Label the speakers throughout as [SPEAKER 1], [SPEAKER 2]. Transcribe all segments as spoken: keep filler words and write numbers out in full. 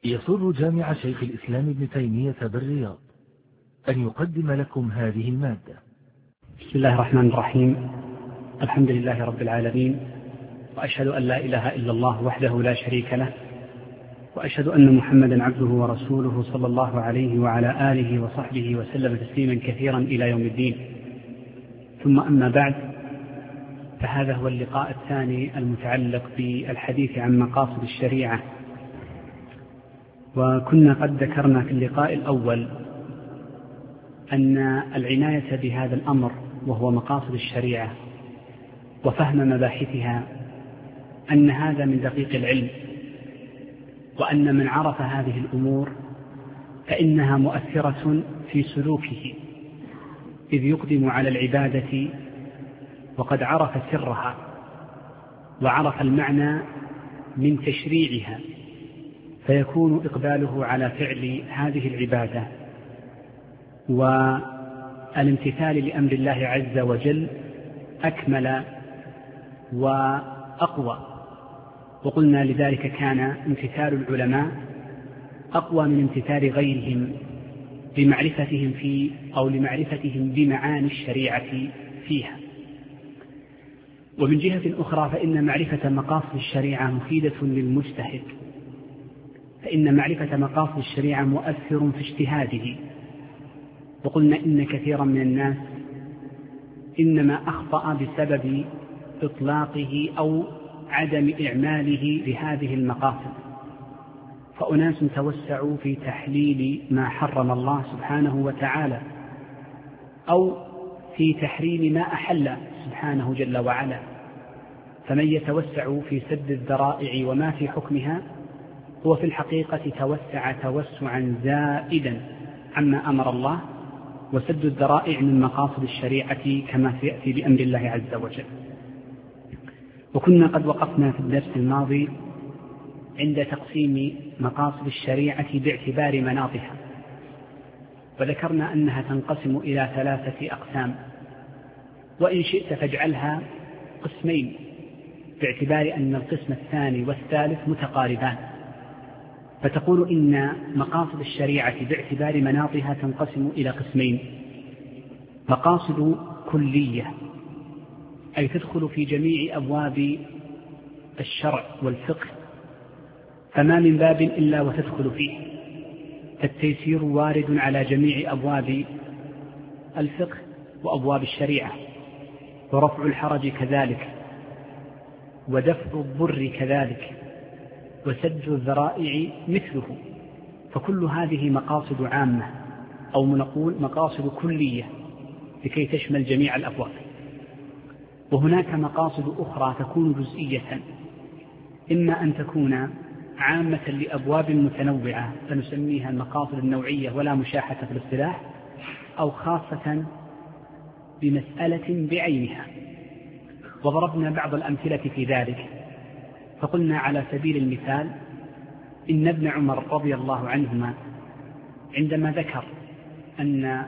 [SPEAKER 1] يسر جامع شيخ الإسلام ابن تيمية بالرياض أن يقدم لكم هذه المادة.
[SPEAKER 2] بسم الله الرحمن الرحيم. الحمد لله رب العالمين، وأشهد أن لا إله إلا الله وحده لا شريك له، وأشهد أن محمدا عبده ورسوله صلى الله عليه وعلى آله وصحبه وسلم تسليما كثيرا إلى يوم الدين. ثم أما بعد، فهذا هو اللقاء الثاني المتعلق بالحديث عن مقاصد الشريعة. وكنا قد ذكرنا في اللقاء الأول أن العناية بهذا الأمر وهو مقاصد الشريعة وفهم مباحثها أن هذا من دقيق العلم، وأن من عرف هذه الأمور فإنها مؤثرة في سلوكه، إذ يقدم على العبادة وقد عرف سرها وعرف المعنى من تشريعها، فيكون إقباله على فعل هذه العبادة والامتثال لأمر الله عز وجل أكمل وأقوى. وقلنا لذلك كان امتثال العلماء أقوى من امتثال غيرهم لمعرفتهم في أو لمعرفتهم بمعاني الشريعة فيها. ومن جهة أخرى فإن معرفة مقاصد الشريعة مفيدة للمجتهد، فإن معرفة مقاصد الشريعة مؤثر في اجتهاده. وقلنا إن كثيرا من الناس إنما أخطأ بسبب إطلاقه أو عدم إعماله لهذه المقاصد، فأناس توسعوا في تحليل ما حرم الله سبحانه وتعالى أو في تحريم ما أحل سبحانه جل وعلا، فمن يتوسع في سد الذرائع وما في حكمها هو في الحقيقة توسع توسعا زائدا عما أمر الله، وسد الذرائع من مقاصد الشريعة كما سيأتي بأمر الله عز وجل. وكنا قد وقفنا في الدرس الماضي عند تقسيم مقاصد الشريعة باعتبار مناطها، وذكرنا أنها تنقسم إلى ثلاثة أقسام، وإن شئت فاجعلها قسمين باعتبار أن القسم الثاني والثالث متقاربان، فتقول إن مقاصد الشريعة باعتبار مناطها تنقسم إلى قسمين: مقاصد كلية، أي تدخل في جميع أبواب الشرع والفقه، فما من باب إلا وتدخل فيه، فالتيسير وارد على جميع أبواب الفقه وأبواب الشريعة، ورفع الحرج كذلك، ودفع الضر كذلك، وسد الذرائع مثله. فكل هذه مقاصد عامة أو نقول مقاصد كلية لكي تشمل جميع الأبواب. وهناك مقاصد أخرى تكون جزئية، إما أن تكون عامة لأبواب متنوعة فنسميها المقاصد النوعية ولا مشاحة في الاصطلاح، أو خاصة بمسألة بعينها. وضربنا بعض الأمثلة في ذلك، فقلنا على سبيل المثال إن ابن عمر رضي الله عنهما عندما ذكر أن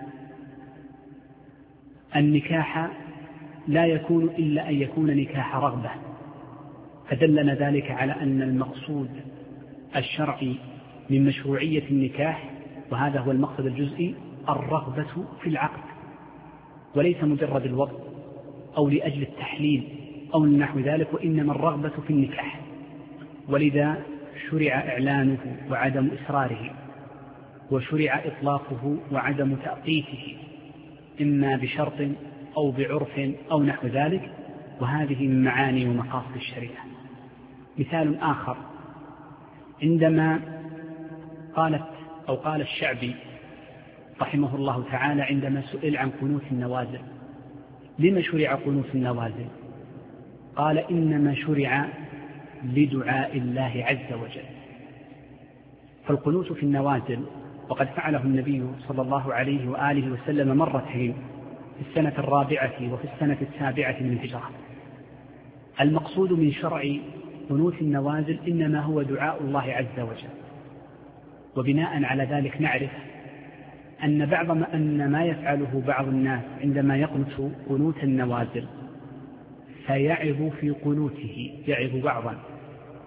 [SPEAKER 2] النكاح لا يكون إلا أن يكون نكاح رغبة، فدلنا ذلك على أن المقصود الشرعي من مشروعية النكاح، وهذا هو المقصد الجزئي، الرغبة في العقد، وليس مجرد الوضع أو لأجل التحليل أو نحو ذلك، وإنما الرغبة في النكاح. ولذا شرع إعلانه وعدم إسراره، وشرع إطلاقه وعدم تأقيته، إما بشرط أو بعرف أو نحو ذلك، وهذه من معاني ومقاصد الشريعة. مثال آخر، عندما قالت أو قال الشعبي رحمه الله تعالى عندما سئل عن قنوت النوازل: لما شرع قنوت النوازل؟ قال: إنما شرع لدعاء الله عز وجل. فالقنوت في النوازل وقد فعله النبي صلى الله عليه وآله وسلم مرتين، في السنة الرابعة وفي السنة السابعة من الهجرة. المقصود من شرع قنوت النوازل إنما هو دعاء الله عز وجل. وبناء على ذلك نعرف أن بعض ما, أن ما يفعله بعض الناس عندما يقنت قنوت النوازل فيعظ في قنوته، يعظ بعضا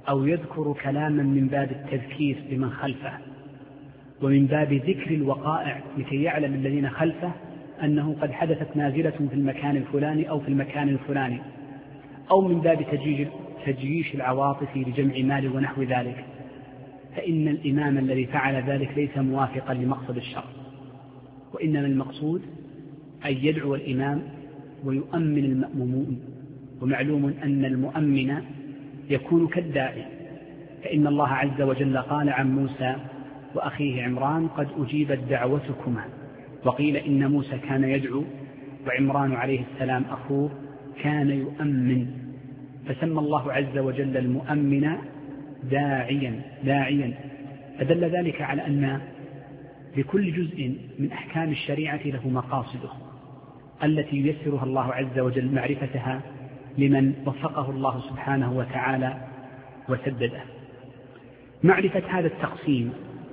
[SPEAKER 2] أو يذكر كلاما من باب التذكير لمن خلفه ومن باب ذكر الوقائع لكي يعلم الذين خلفه أنه قد حدثت نازلة في المكان الفلاني أو في المكان الفلاني، أو من باب تجييش العواطف لجمع مال ونحو ذلك، فإن الإمام الذي فعل ذلك ليس موافقا لمقصد الشرع، وإنما المقصود أن يدعو الإمام ويؤمن المأمومون. ومعلوم أن المؤمن يكون كالداعي، فإن الله عز وجل قال عن موسى وأخيه عمران قد أجيبت دعوتكما، وقيل إن موسى كان يدعو وعمران عليه السلام أخوه كان يؤمن، فسمى الله عز وجل المؤمن داعيا داعيا فدل ذلك على أن لكل جزء من أحكام الشريعة له مقاصده التي ييسرها الله عز وجل معرفتها لمن وفقه الله سبحانه وتعالى وسدده. معرفة هذا التقسيم،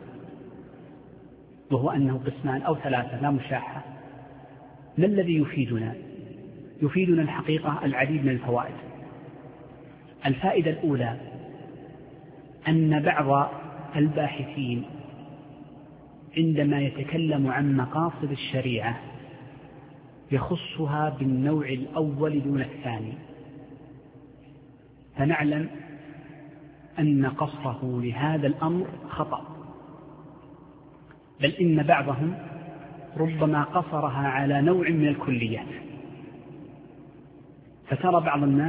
[SPEAKER 2] وهو أنه قسمان أو ثلاثة لا مشاحة، ما الذي يفيدنا؟ يفيدنا الحقيقة العديد من الفوائد. الفائدة الأولى أن بعض الباحثين عندما يتكلم عن مقاصد الشريعة يخصها بالنوع الأول دون الثاني، فنعلم أن قصره لهذا الأمر خطأ، بل إن بعضهم ربما قصرها على نوع من الكليات. فترى بعض الناس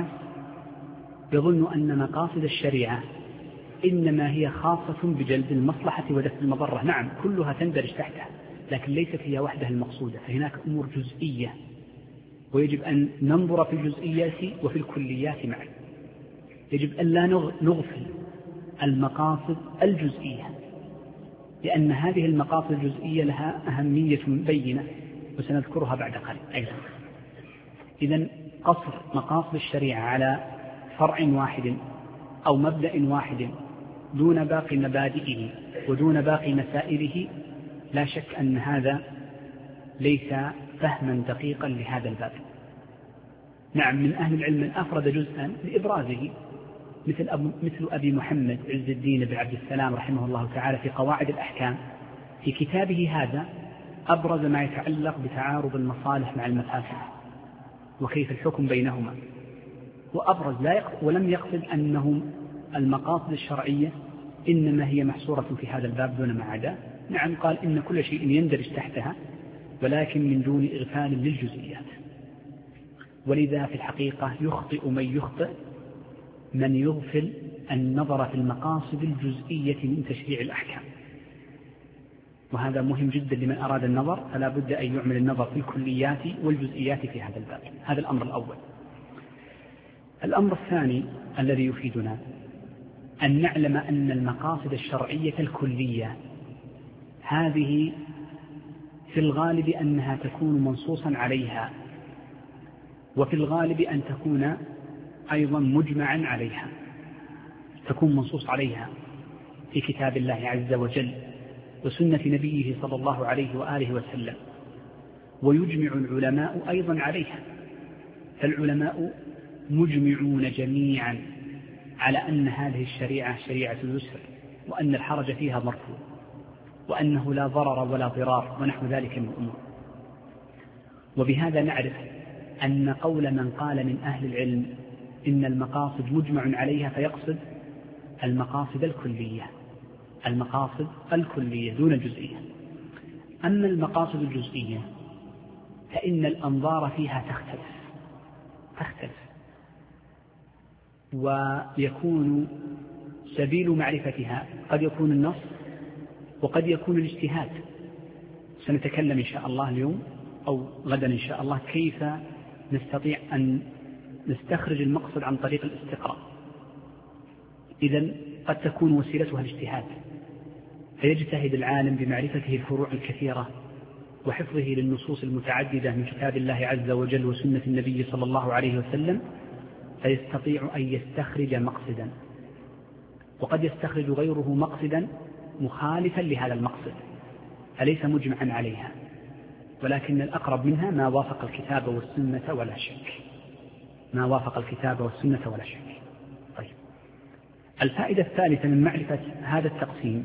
[SPEAKER 2] يظن أن مقاصد الشريعة إنما هي خاصة بجلب المصلحة ودفع المضرة. نعم، كلها تندرج تحتها، لكن ليست هي وحدها المقصودة، فهناك أمور جزئية، ويجب أن ننظر في الجزئيات وفي الكليات معا. يجب أن لا نغفل المقاصد الجزئية، لأن هذه المقاصد الجزئية لها أهمية بينة وسنذكرها بعد قليل أيضا. إذن قصر مقاصد الشريعة على فرع واحد أو مبدأ واحد دون باقي مبادئه ودون باقي مسائله، لا شك أن هذا ليس فهما دقيقا لهذا الباب. نعم، من أهل العلم من أفرد جزءا لإبرازه، مثل, أبو مثل أبي محمد عز الدين بن عبد السلام رحمه الله تعالى في قواعد الأحكام، في كتابه هذا أبرز ما يتعلق بتعارض المصالح مع المفاسد وكيف الحكم بينهما، وأبرز لا يقصد ولم يقصد أنه المقاصد الشرعية إنما هي محصورة في هذا الباب دون ما عدا. نعم، قال إن كل شيء يندرج تحتها، ولكن من دون إغفال للجزئيات. ولذا في الحقيقة يخطئ من يخطئ من يغفل النظر في المقاصد الجزئية من تشريع الأحكام، وهذا مهم جدا لمن أراد النظر، فلا بد أن يعمل النظر في الكليات والجزئيات في هذا الباب. هذا الأمر الأول. الأمر الثاني الذي يفيدنا أن نعلم أن المقاصد الشرعية الكلية هذه في الغالب أنها تكون منصوصا عليها، وفي الغالب أن تكون أيضا مجمعا عليها، تكون منصوص عليها في كتاب الله عز وجل وسنة نبيه صلى الله عليه وآله وسلم، ويجمع العلماء أيضا عليها. فالعلماء مجمعون جميعا على أن هذه الشريعة شريعة يسر، وأن الحرج فيها مرفوع، وأنه لا ضرر ولا ضرار ونحو ذلك من الأمور. وبهذا نعرف أن قول من قال من أهل العلم إن المقاصد مجمع عليها فيقصد المقاصد الكلية، المقاصد الكلية دون الجزئية. أما المقاصد الجزئية فإن الأنظار فيها تختلف تختلف ويكون سبيل معرفتها قد يكون النص وقد يكون الاجتهاد. سنتكلم إن شاء الله اليوم أو غدا إن شاء الله كيف نستطيع أن نستخرج المقصد عن طريق الاستقراء. إذن قد تكون وسيلتها الاجتهاد، فيجتهد العالم بمعرفته الفروع الكثيرة وحفظه للنصوص المتعددة من كتاب الله عز وجل وسنة النبي صلى الله عليه وسلم، فيستطيع أن يستخرج مقصدا، وقد يستخرج غيره مقصدا مخالفا لهذا المقصد فليس مجمعا عليها، ولكن الأقرب منها ما وافق الكتاب والسنة ولا شك، ما وافق الكتاب والسنة ولا شك. طيب، الفائدة الثالثة من معرفة هذا التقسيم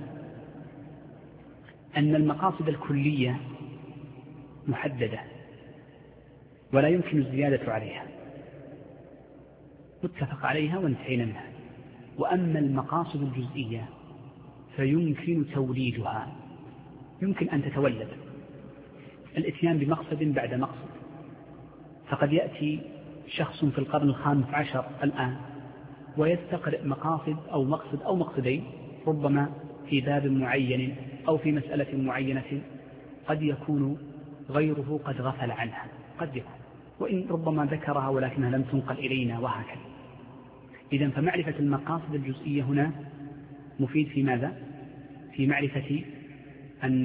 [SPEAKER 2] أن المقاصد الكلية محددة ولا يمكن الزيادة عليها، متفق عليها وانتهينا منها. وأما المقاصد الجزئية فيمكن توليدها، يمكن أن تتولد الاتيان بمقصد بعد مقصد. فقد يأتي شخص في القرن الخامس عشر الآن ويستقرئ مقاصد أو مقصد أو مقصدين، ربما في باب معين أو في مسألة معينة قد يكون غيره قد غفل عنها، قد يكون، وإن ربما ذكرها ولكنها لم تنقل إلينا وهكذا. إذن فمعرفة المقاصد الجزئية هنا مفيد في ماذا؟ في معرفة أن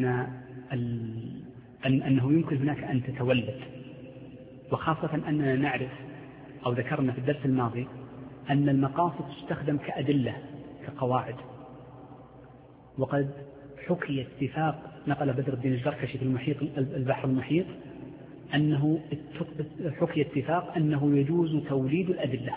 [SPEAKER 2] أن أنه يمكن هناك أن تتولد، وخاصة أننا نعرف أو ذكرنا في الدرس الماضي أن المقاصد تستخدم كأدلة كقواعد. وقد حكي اتفاق، نقل بدر الدين الزركشي في المحيط البحر المحيط أنه حكي اتفاق أنه يجوز توليد الأدلة،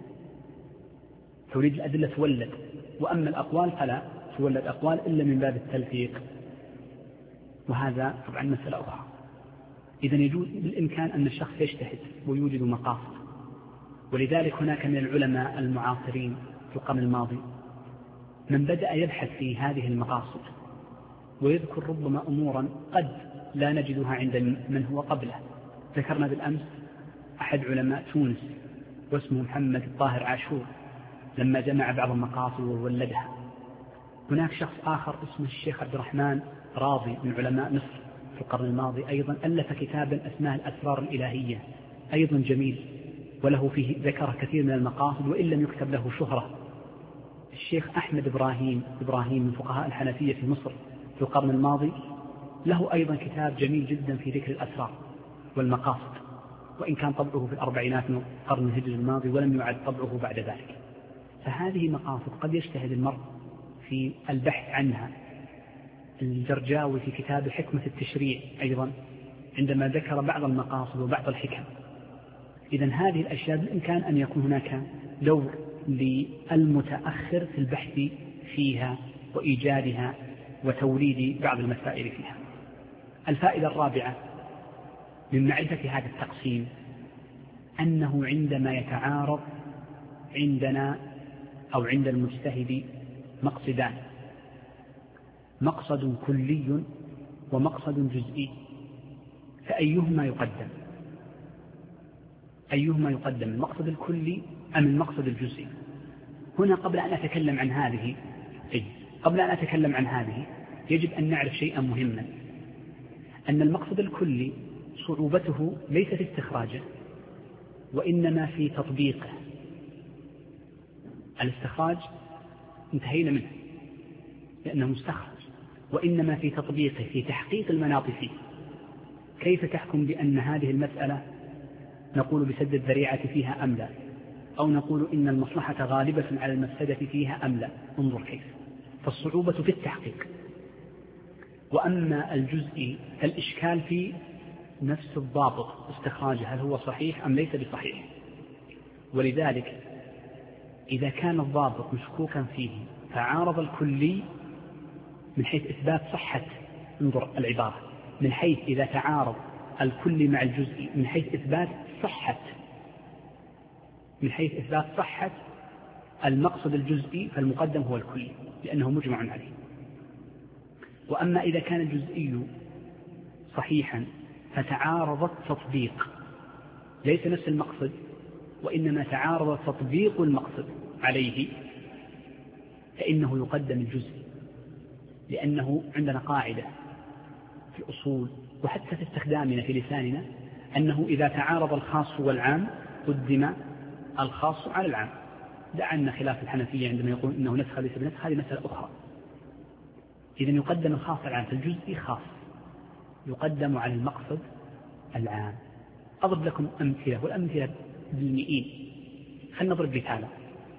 [SPEAKER 2] توليد الأدلة تولد، وأما الأقوال فلا تولد أقوال إلا من باب التلفيق، وهذا طبعا مسألة أخرى. إذن يجوز بالإمكان أن الشخص يجتهد ويوجد مقاصد، ولذلك هناك من العلماء المعاصرين في القرن الماضي من بدأ يبحث في هذه المقاصد ويذكر ربما أمورا قد لا نجدها عند من هو قبله. ذكرنا بالأمس أحد علماء تونس واسمه محمد الطاهر عاشور لما جمع بعض المقاصد وولدها. هناك شخص آخر اسمه الشيخ عبد الرحمن راضي من علماء مصر في القرن الماضي أيضا ألف كتابا اسمه الأسرار الإلهية، أيضا جميل وله فيه ذكر كثير من المقاصد وإن لم يكتب له شهرة. الشيخ أحمد إبراهيم إبراهيم من فقهاء الحنفية في مصر في القرن الماضي له أيضا كتاب جميل جدا في ذكر الأسرار والمقاصد، وإن كان طبعه في الأربعينات من القرن الهجري الماضي ولم يعد طبعه بعد ذلك. فهذه مقاصد قد يجتهد المرء في البحث عنها. الجرجاوي في كتاب حكمة التشريع أيضا عندما ذكر بعض المقاصد وبعض الحكم. إذن هذه الأشياء بالإمكان أن يكون هناك دور للمتأخر في البحث فيها وإيجادها وتوليد بعض المسائل فيها. الفائدة الرابعة من معرفة هذا التقسيم أنه عندما يتعارض عندنا أو عند المجتهد مقصدان، مقصد كلي ومقصد جزئي، فأيهما يقدم؟ أيهما يقدم، المقصد الكلي أم المقصد الجزئي؟ هنا قبل أن أتكلم عن هذه أي قبل أن أتكلم عن هذه يجب أن نعرف شيئا مهما، أن المقصد الكلي صعوبته ليس في استخراجه وإنما في تطبيقه. الاستخراج انتهينا منه لأنه مستخرج، وإنما في تطبيقه في تحقيق المناط فيه. كيف تحكم بأن هذه المسألة نقول بسد الذريعة فيها أم لا، أو نقول إن المصلحة غالبة على المفسدة فيها أم لا؟ انظر كيف. فالصعوبة في التحقيق. وأما الجزئي فالإشكال في نفس الضابط استخراجه، هل هو صحيح أم ليس بصحيح؟ ولذلك إذا كان الضابط مشكوكا فيه فعارض الكلي من حيث إثبات صحة، انظر العبارة، من حيث إذا تعارض الكلي مع الجزئي من حيث إثبات صحة من حيث إثبات صحة المقصد الجزئي فالمقدم هو الكلي لأنه مجمع عليه. وأما إذا كان الجزئي صحيحا فتعارض التطبيق، ليس نفس المقصد وإنما تعارض تطبيق المقصد عليه، فإنه يقدم الجزئي، لأنه عندنا قاعدة في الأصول وحتى في استخدامنا في لساننا أنه إذا تعارض الخاص والعام قدم الخاص على العام. دعنا خلاف الحنفية عندما يقول إنه نسخ ليس بنسخ، هذه مسألة أخرى. إذن يقدم الخاص على العام، فالجزئي خاص يقدم على المقصد العام. أضرب لكم أمثلة والأمثلة بالمئين. خلنا نضرب مثالا.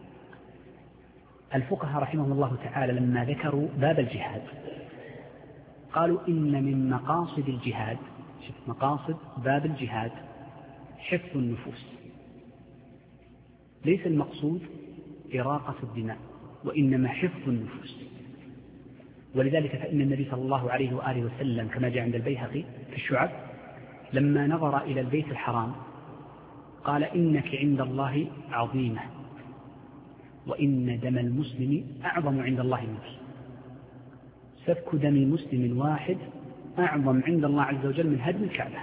[SPEAKER 2] الفقهاء رحمهم الله تعالى لما ذكروا باب الجهاد قالوا إن من مقاصد الجهاد، شوف مقاصد باب الجهاد، حفظ النفوس. ليس المقصود إراقة الدماء، وإنما حفظ النفوس. ولذلك فإن النبي صلى الله عليه وآله وسلم كما جاء عند البيهقي في الشعب لما نظر إلى البيت الحرام قال إنك عند الله عظيمة وإن دم المسلم أعظم عند الله منك. سفك دم مسلم واحد أعظم عند الله عز وجل من هدم الكعبة.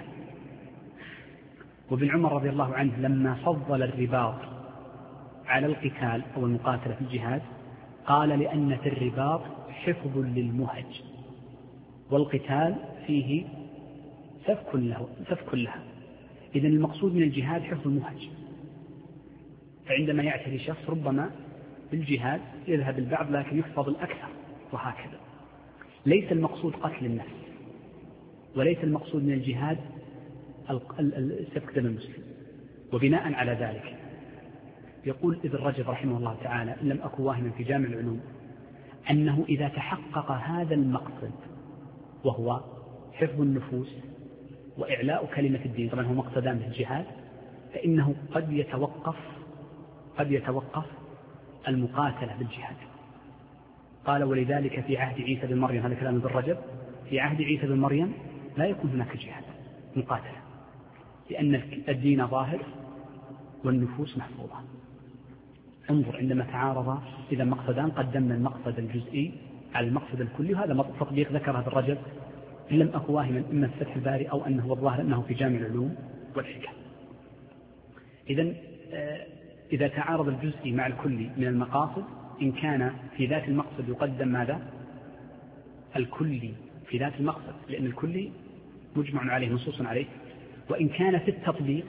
[SPEAKER 2] وابن عمر رضي الله عنه لما فضل الرباط على القتال أو المقاتلة في الجهاد قال لأن في الرباط حفظ للمهج والقتال فيه سفك له سفك لها. إذن المقصود من الجهاد حفظ المهج. فعندما يعتري شخص ربما بالجهاد يذهب البعض لكن يحفظ الأكثر وهكذا. ليس المقصود قتل النفس وليس المقصود من الجهاد سفك دم المسلم. وبناء على ذلك يقول ابن رجب رحمه الله تعالى إن لم أكن واهما في جامع العلوم أنه إذا تحقق هذا المقصد وهو حفظ النفوس وإعلاء كلمة الدين، طبعا هو مقصدان في الجهاد، فإنه قد يتوقف قد يتوقف المقاتلة بالجهاد. قال ولذلك في عهد عيسى بن مريم، هذا كلام ابن رجب، في عهد عيسى بن مريم لا يكون هناك جهاد مقاتلة لأن الدين ظاهر والنفوس محفوظة. انظر عندما تعارض إذا مقصدان قدمنا المقصد الجزئي على المقصد الكلي، وهذا تطبيق ذكره ابن رجب إن لم أكن واهما إما في فتح الباري أو أنه الظاهر أنه في جامع العلوم والحكم. إذن إذا تعارض الجزئي مع الكلي من المقاصد إن كان في ذات المقصد يقدم ماذا؟ الكلي في ذات المقصد لأن الكلي مجمع عليه نصوص عليه. وإن كان في التطبيق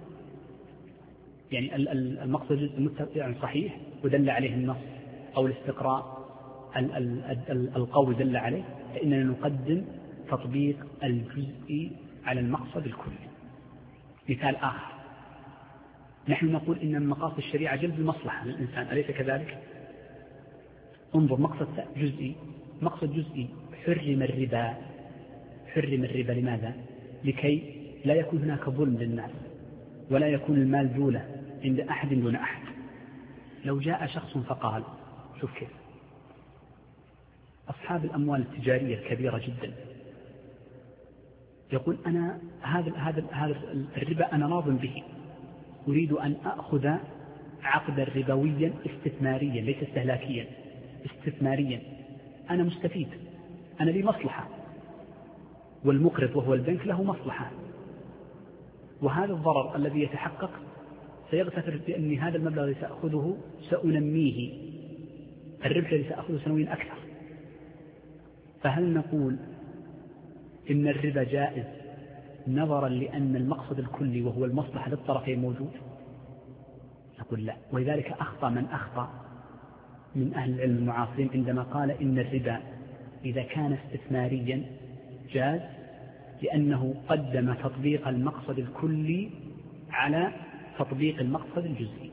[SPEAKER 2] يعني المقصد يعني صحيح ودل عليه النص أو الاستقراء القول دل عليه فإننا نقدم تطبيق الجزئي على المقصد الكلي. مثال آخر، نحن نقول إن من مقاصد الشريعة جلب المصلحة للإنسان، أليس كذلك؟ انظر مقصد جزئي مقصد جزئي حرم الربا حرم الربا لماذا؟ لكي لا يكون هناك ظلم للناس ولا يكون المال دولة عند أحد دون أحد. لو جاء شخص فقال شوف كيف أصحاب الأموال التجارية الكبيرة جدا يقول أنا هذا هذا هذا الربا أنا راض به، أريد أن أخذ عقدا ربويا استثماريا ليس استهلاكيا استثماريا، أنا مستفيد، أنا لي مصلحة، والمقرض وهو البنك له مصلحة، وهذا الضرر الذي يتحقق سيغتفر بأن هذا المبلغ الذي سأخذه سأنميه، الربح الذي سأخذه سنويا أكثر. فهل نقول إن الربا جائز نظرا لأن المقصد الكلي وهو المصلحة للطرفين موجود؟ نقول لا. ولذلك أخطأ من أخطأ من أهل العلم المعاصرين عندما قال إن الربا إذا كان استثماريا جاز لأنه قدم تطبيق المقصد الكلي على تطبيق المقصد الجزئي.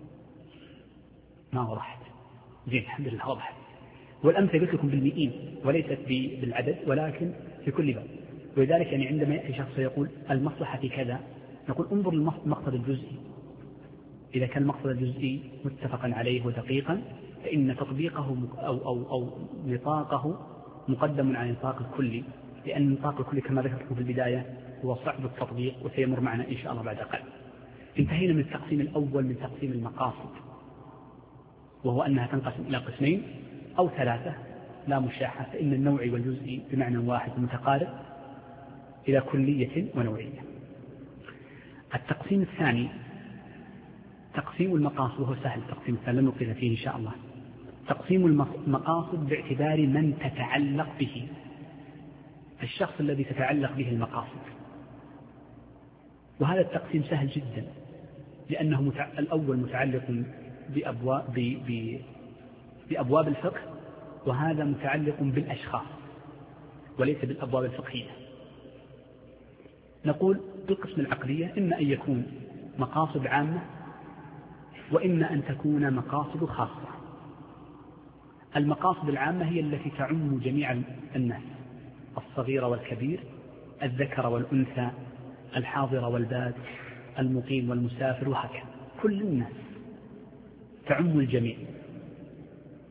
[SPEAKER 2] ما وضحت؟ زين الحمد لله وضحت. والأمثلة قلت لكم بالمئين وليست بالعدد ولكن في كل باب. ولذلك يعني عندما يأتي شخص يقول المصلحة في كذا نقول انظر للمقصد الجزئي، إذا كان المقصد الجزئي متفقا عليه ودقيقا فإن تطبيقه أو, أو, أو نطاقه مقدم على نطاق الكلي، لأن النطاق الكلي كما ذكرت في البداية هو صعب التطبيق وسيمر معنا إن شاء الله بعد قليل. انتهينا من التقسيم الأول من تقسيم المقاصد، وهو أنها تنقسم إلى قسمين أو ثلاثة لا مشاحة، فإن النوعي والجزئي بمعنى واحد متقارب إلى كلية ونوعية. التقسيم الثاني تقسيم المقاصد، وهو سهل التقسيم الثاني لن نطيل فيه إن شاء الله. تقسيم المقاصد باعتبار من تتعلق به، الشخص الذي تتعلق به المقاصد. وهذا التقسيم سهل جدا لأنه متع... الأول متعلق بأبواب, ب... ب... بأبواب الفقه، وهذا متعلق بالأشخاص وليس بالأبواب الفقهية. نقول بالقسم العقلية إما أن يكون مقاصد عامة وإما أن تكون مقاصد خاصة. المقاصد العامة هي التي تعم جميع الناس، الصغير والكبير، الذكر والأنثى، الحاضر والباد، المقيم والمسافر، وهكذا كل الناس تعم الجميع.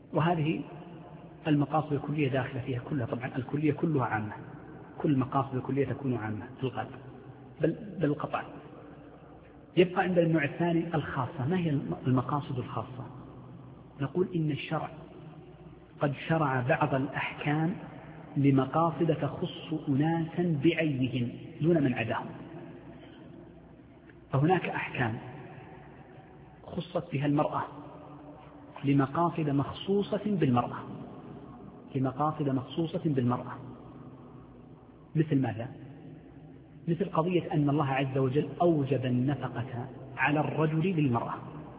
[SPEAKER 2] وهذه المقاصد الكلية داخلة فيها كلها. طبعا الكلية كلها عامة، كل مقاصد الكلية تكون عامة في الغالب بل بالقطع. يبقى عند النوع الثاني الخاصة. ما هي المقاصد الخاصة؟ نقول إن الشرع قد شرع بعض الأحكام لمقاصد تخص أناسا بعينهم دون من عداهم. فهناك أحكام خصت بها المرأة لمقاصد مخصوصة بالمرأة، لمقاصد مخصوصة بالمرأة. مثل ماذا؟ مثل قضية أن الله عز وجل أوجب النفقة على الرجل للمرأة،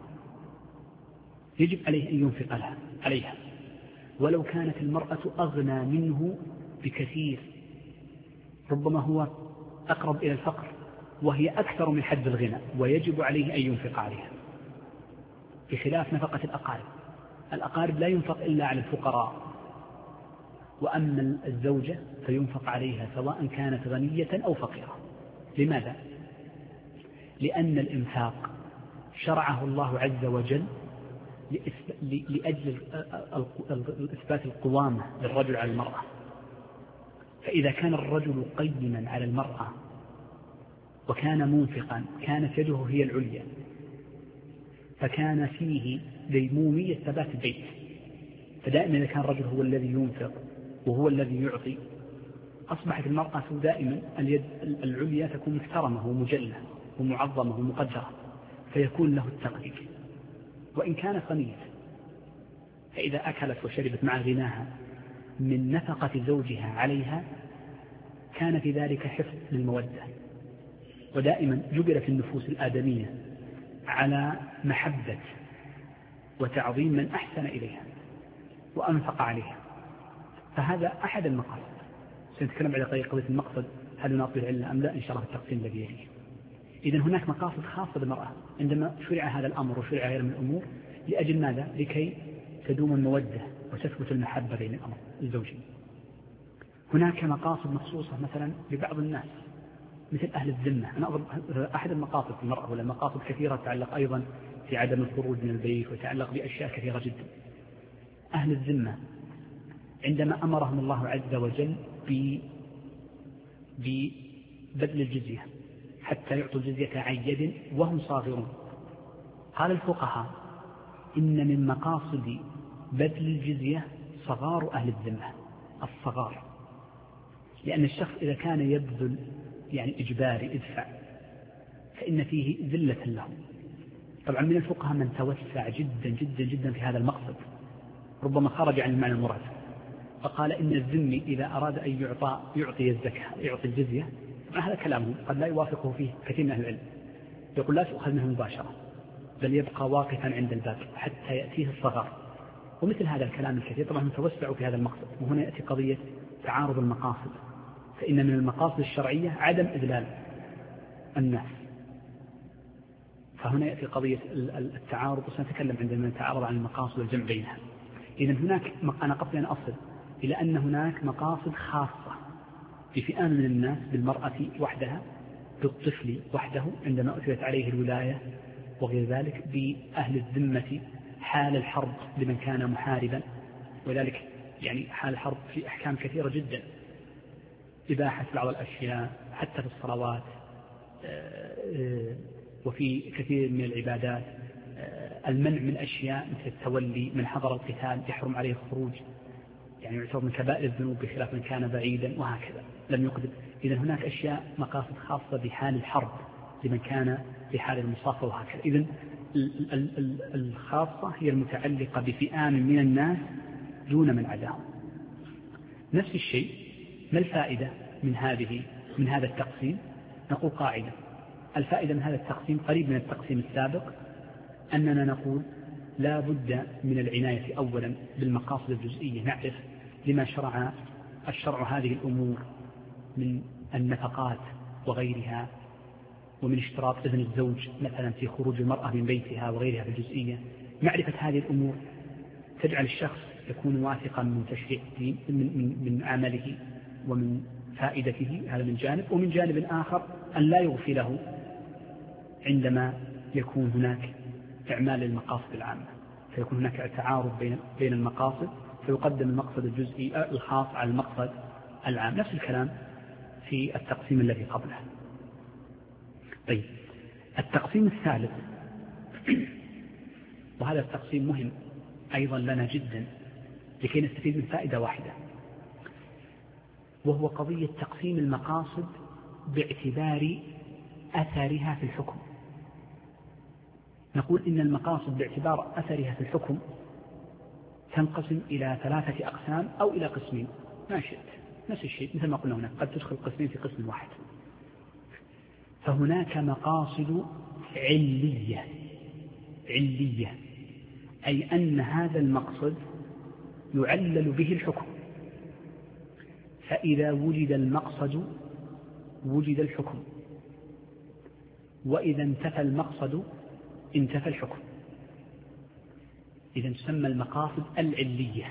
[SPEAKER 2] يجب عليه أن ينفق لها عليها ولو كانت المرأة أغنى منه بكثير، ربما هو أقرب إلى الفقر وهي أكثر من حد الغنى، ويجب عليه أن ينفق عليها، بخلاف نفقة الأقارب. الأقارب لا ينفق إلا على الفقراء، وأما الزوجة فينفق عليها سواء كانت غنية أو فقيرة. لماذا؟ لأن الإنفاق شرعه الله عز وجل لأجل إثبات القوامة للرجل على المرأة. فإذا كان الرجل قيما على المرأة وكان منفقا كانت يده هي العليا، فكان فيه ديمومية ثبات البيت. فدائما إذا كان الرجل هو الذي ينفق وهو الذي يعطي، أصبحت المرأة دائما اليد العليا تكون محترمة ومجلة ومعظمة ومقدرة، فيكون له التقدير وإن كانت غنية. فإذا أكلت وشربت مع غناها من نفقة زوجها عليها كان في ذلك حفظ للمودة. ودائما جبلت النفوس الآدمية على محبة وتعظيم من أحسن إليها وأنفق عليها. فهذا أحد المقاصد. سنتكلم على طريقة المقصد هل ناطبع العلة أم لا إن شاء الله التقسيم الذي يليه. إذن هناك مقاصد خاصة بالمرأة عندما شرع هذا الأمر وشرع غير من الأمور. لأجل ماذا؟ لكي تدوم المودة وتثبت المحبة بين الأمر الزوجين. هناك مقاصد مخصوصة مثلا لبعض الناس مثل أهل الذمة. أنا أضرب أحد المقاصد في المرأة، ولا مقاصد كثيرة تتعلق أيضا في عدم الخروج من البيت وتتعلق بأشياء كثيرة جدا. أهل الذمة عندما أمرهم الله عز وجل ببذل الجزية حتى يعطوا الجزية عن يد وهم صاغرون، قال الفقهاء إن من مقاصد بذل الجزية صغار أهل الذمة، الصغار، لأن الشخص إذا كان يبذل يعني إجباري ادفع فإن فيه ذلة له. طبعا من الفقهاء من توسع جدا جدا جدا في هذا المقصد، ربما خرج عن المعنى المراد، فقال إن الذمي إذا أراد أن يعطى يعطي الزكاة يعطي الجزية، هذا كلامه قد لا يوافقه فيه كثير من أهل العلم، يقول لا تؤخذ منه مباشرة بل يبقى واقفا عند الباب حتى يأتيه الصغار. ومثل هذا الكلام الكثير طبعا متوسع في هذا المقصد. وهنا يأتي قضية تعارض المقاصد، فإن من المقاصد الشرعية عدم إذلال الناس، فهنا يأتي قضية التعارض، وسنتكلم عندما نتعارض عن المقاصد والجمع بينها. إذن هناك أنا قبل أن أصل إلى أن هناك مقاصد خاصة بفئام من الناس، بالمرأة وحدها، بالطفل وحده عندما أثبت عليه الولاية وغير ذلك، بأهل الذمة حال الحرب لمن كان محاربا، وذلك يعني حال الحرب في أحكام كثيرة جدا، إباحة بعض الأشياء حتى في الصلوات وفي كثير من العبادات، المنع من أشياء مثل التولي، من حضر القتال يحرم عليه الخروج، يعني يعتبر من كبائر الذنوب بخلاف من كان بعيدا وهكذا لم يقدر. إذن هناك أشياء مقاصد خاصة بحال الحرب لمن كان في حال المصافة وهكذا. إذن الخاصة هي المتعلقة بفئام من الناس دون من عداهم. نفس الشيء، ما الفائدة من هذه من هذا التقسيم؟ نقول قاعدة: الفائدة من هذا التقسيم قريب من التقسيم السابق، أننا نقول لا بد من العناية أولا بالمقاصد الجزئية، نعرف لما شرع الشرع هذه الأمور من النفقات وغيرها، ومن اشتراط إذن الزوج مثلا في خروج المرأة من بيتها وغيرها في الجزئية. معرفة هذه الأمور تجعل الشخص يكون واثقا من تشريع الدين، من, من, من عمله ومن فائدته، هذا من جانب. ومن جانب آخر أن لا يغفله عندما يكون هناك إعمال المقاصد العامة. فيكون هناك تعارض بين بين المقاصد، فيقدم المقصد الجزئي الخاص على المقصد العام. نفس الكلام في التقسيم الذي قبله. طيب، التقسيم الثالث، وهذا التقسيم مهم أيضا لنا جدا لكي نستفيد من فائدة واحدة، وهو قضية تقسيم المقاصد باعتبار أثرها في الحكم. نقول إن المقاصد باعتبار أثرها في الحكم تنقسم إلى ثلاثة أقسام أو إلى قسمين، ما شئت، نفس الشيء مثل ما قلنا هنا، قد تدخل قسمين في قسم واحد. فهناك مقاصد علية، علية أي أن هذا المقصد يعلل به الحكم، فإذا وجد المقصد وجد الحكم، وإذا انتفى المقصد انتفى الحكم. إذا تسمى المقاصد العلية،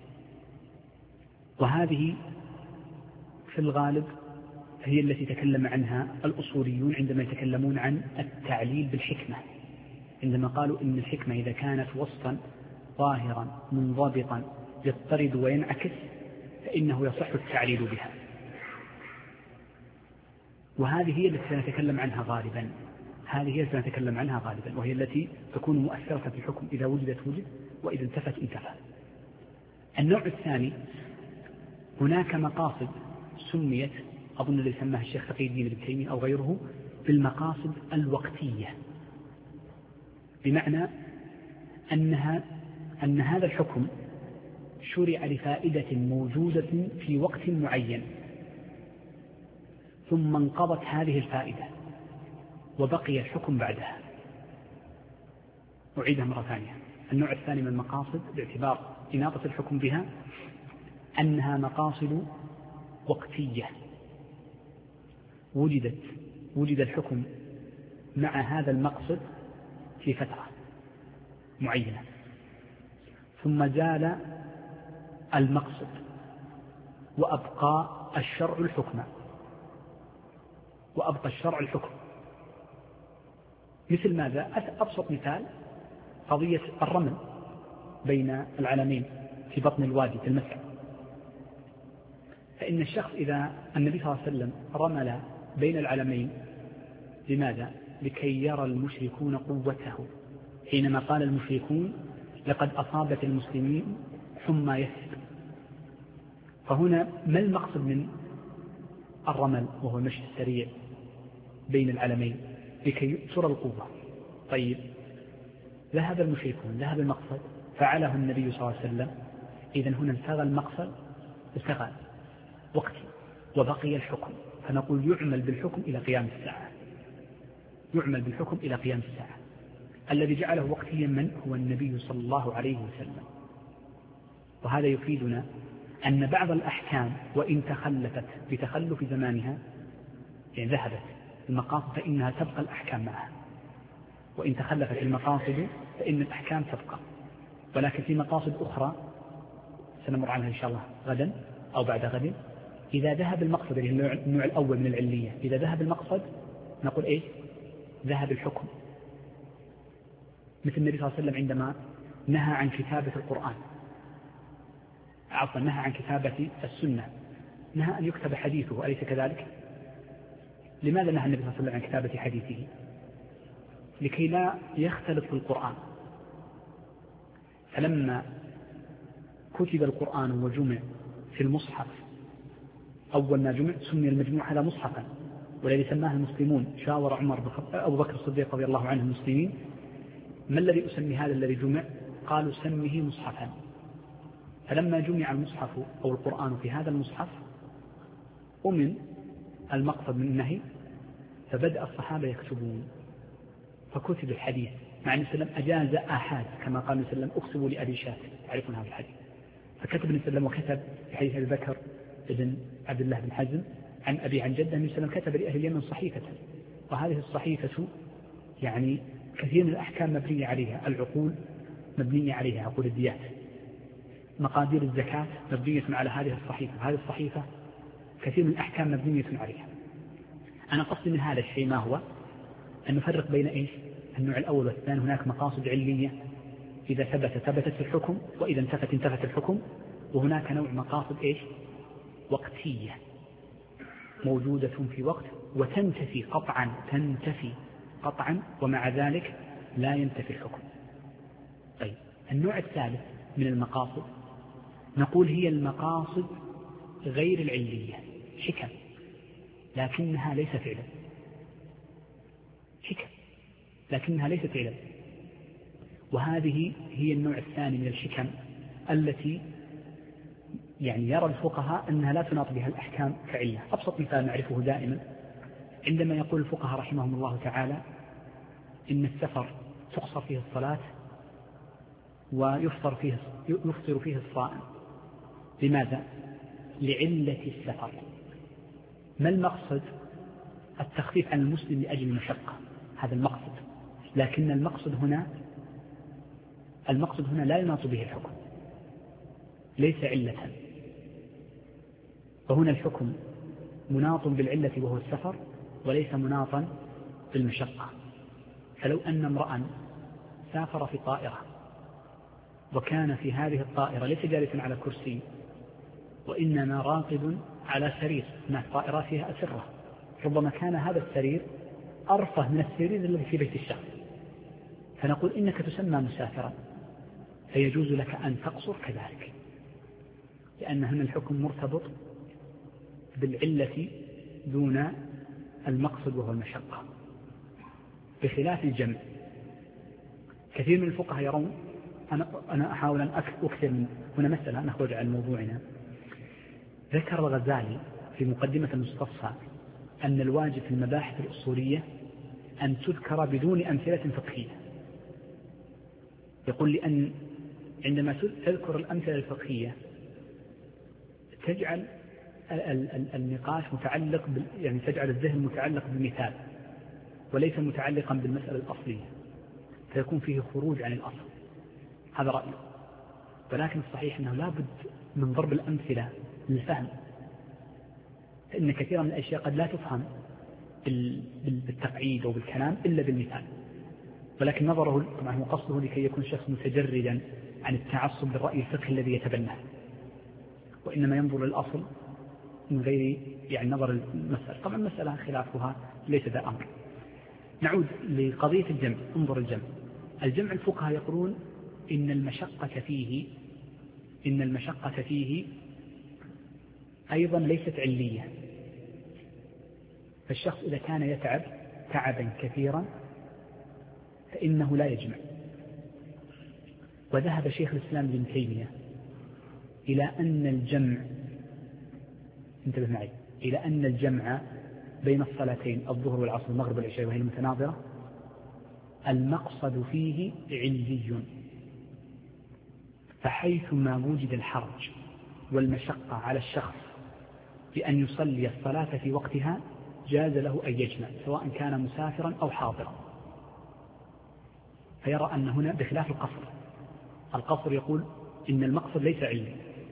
[SPEAKER 2] وهذه في الغالب هي التي تكلم عنها الأصوليون عندما يتكلمون عن التعليل بالحكمة، عندما قالوا إن الحكمة إذا كانت وصفا ظاهرا منضبطا يضطرد وينعكس فإنه يصح التعليل بها. وهذه هي التي سنتكلم عنها غالبا، هذه هي التي سنتكلم عنها غالبا، وهي التي تكون مؤثرة في الحكم، إذا وجدت وجد، وإذا انتفت انتفى. النوع الثاني، هناك مقاصد سميت، أظن الذي سماها الشيخ تقي الدين ابن تيمية أو غيره، بالمقاصد الوقتية، بمعنى أنها أن هذا الحكم شرع لفائدة موجودة في وقت معين، ثم انقضت هذه الفائدة وبقي الحكم بعدها. أعيدها مرة ثانية. النوع الثاني من المقاصد باعتبار إناطة الحكم بها أنها مقاصد وقتية، وجدت وجد الحكم مع هذا المقصد في فترة معينة، ثم زال المقصد وأبقى الشرع الحكم، وأبقى الشرع الحكم. مثل ماذا؟ أبسط مثال قضية الرمل بين العلمين في بطن الوادي في المسعى. فإن الشخص إذا النبي صلى الله عليه وسلم رمل بين العلمين، لماذا؟ لكي يرى المشركون قوته، حينما قال المشركون لقد أصابت المسلمين حمى يثرب. فهنا ما المقصد من الرمل وهو المشي السريع بين العلمين؟ لكي ترى القوة. طيب، ذهب المشركون، ذهب المقصد، فعله النبي صلى الله عليه وسلم، إذن هنا انتهى المقصد، انتهى وقتي وبقي الحكم. فنقول يعمل بالحكم إلى قيام الساعة، يعمل بالحكم إلى قيام الساعة. الذي جعله وقتيا من هو النبي صلى الله عليه وسلم. وهذا يفيدنا أن بعض الأحكام وإن تخلفت بتخلف زمانها، يعني ذهبت المقاصد فإنها تبقى الأحكام معها، وإن تخلفت المقاصد فإن الأحكام تبقى. ولكن في مقاصد أخرى سنمر عنها إن شاء الله غدا أو بعد غد، إذا ذهب المقصد، النوع الأول من العلية، إذا ذهب المقصد نقول إيه؟ ذهب الحكم. مثل النبي صلى الله عليه وسلم عندما نهى عن كتابة القرآن، عفوا نهى عن كتابة السنة، نهى أن يكتب حديثه، أليس كذلك؟ لماذا نهى النبي صلى الله عليه وسلم عن كتابة حديثه؟ لكي لا يختلط في القرآن. فلما كتب القرآن وجمع في المصحف، أول ما جمع سمي المجموع هذا مصحفا، والذي سماه المسلمون، شاور عمر أبو بكر الصديق رضي الله عنه المسلمين، ما الذي أسمي هذا الذي جمع؟ قالوا سميه مصحفا. فلما جمع المصحف أو القرآن في هذا المصحف ومن المقصد من النهي، فبدأ الصحابة يكتبون، فكتب الحديث، مع أن النبي أجاز آحاد، كما قال النبي صلى الله عليه وسلم اكتبوا لأبي شات، تعرفون هذا الحديث. فكتب النبي صلى الله عليه وسلم، وكتب في حديث أبي بكر ابن عبد الله بن حزم عن أبي عن جده، النبي صلى الله عليه وسلم كتب لأهل اليمن صحيفة، وهذه الصحيفة يعني كثير من الأحكام مبنية عليها، العقول مبنية عليها، عقول الديات، مقادير الزكاة مبنية على هذه الصحيفة، هذه الصحيفة كثير من الأحكام مبنية عليها. أنا قصدي من هذا الشيء ما هو أن نفرق بين إيش؟ النوع الأول والثاني. هناك مقاصد علية إذا ثبت ثبتت في الحكم، وإذا انتفت انتفت الحكم. وهناك نوع مقاصد إيش؟ وقتية موجودة في وقت وتنتفي قطعا، تنتفي قطعا ومع ذلك لا ينتفي الحكم. طيب النوع الثالث من المقاصد نقول هي المقاصد غير العلية، حكم لكنها ليست علم، حكم لكنها ليست علم. وهذه هي النوع الثاني من الحكم التي يعني يرى الفقهاء أنها لا تناط بها الأحكام كعلة. أبسط مثال نعرفه دائما عندما يقول الفقهاء رحمهم الله تعالى إن السفر تقصر فيه الصلاة ويفطر فيه يفطر فيه الصائم. لماذا؟ لعلة السفر. ما المقصد؟ التخفيف عن المسلم لأجل المشقة، هذا المقصد. لكن المقصد هنا المقصد هنا لا يناط به الحكم، ليس علة. فهنا الحكم مناط بالعلة وهو السفر، وليس مناطا بالمشقة. فلو أن امرأ سافر في طائرة وكان في هذه الطائرة ليس جالسا على كرسي وإنما راقد على سرير، هناك طائرات فيها أسرة، ربما كان هذا السرير أرفه من السرير الذي في بيت الشخص، فنقول إنك تسمى مسافرا، فيجوز لك أن تقصر كذلك، لأن هنا الحكم مرتبط بالعلة دون المقصد وهو المشقة، بخلاف الجمع. كثير من الفقهاء يرون، أنا, أنا أحاول أن أكثر من هنا مسألة نخرج عن موضوعنا. ذكر الغزالي في مقدمة المستصفى أن الواجب في المباحث الأصولية أن تذكر بدون أمثلة فقهية. يقول لأن عندما تذكر الأمثلة الفقهية تجعل النقاش متعلق يعني تجعل الذهن متعلق بالمثال وليس متعلقا بالمسألة الأصلية، فيكون فيه خروج عن الأصل. هذا رأيه، ولكن الصحيح أنه لا بد من ضرب الأمثلة للفهم، فإن كثيرا من الأشياء قد لا تفهم بالتقعيد أو بالكلام إلا بالمثال. ولكن نظره طبعا هو قصده لكي يكون شخص متجردا عن التعصب للرأي الفقهي الذي يتبناه، وإنما ينظر للأصل من غير يعني نظر المسألة. طبعا المسألة خلافها ليس ذا أمر. نعود لقضية الجمع. انظر الجمع. الجمع الفقهاء يقولون إن المشقة فيه إن المشقة فيه أيضا ليست علية. فالشخص إذا كان يتعب تعبا كثيرا فإنه لا يجمع. وذهب شيخ الإسلام ابن تيمية إلى أن الجمع انتبه معي إلى أن الجمع بين الصلاتين الظهر والعصر والمغرب والعشاء وهي المتناظرة المقصد فيه علي، فحيث ما وجد الحرج والمشقة على الشخص بأن يصلي الصلاة في وقتها جاز له أن يجمع سواء كان مسافرا أو حاضرا. فيرى أن هنا بخلاف القصر، القصر يقول إن المقصد ليس علمي،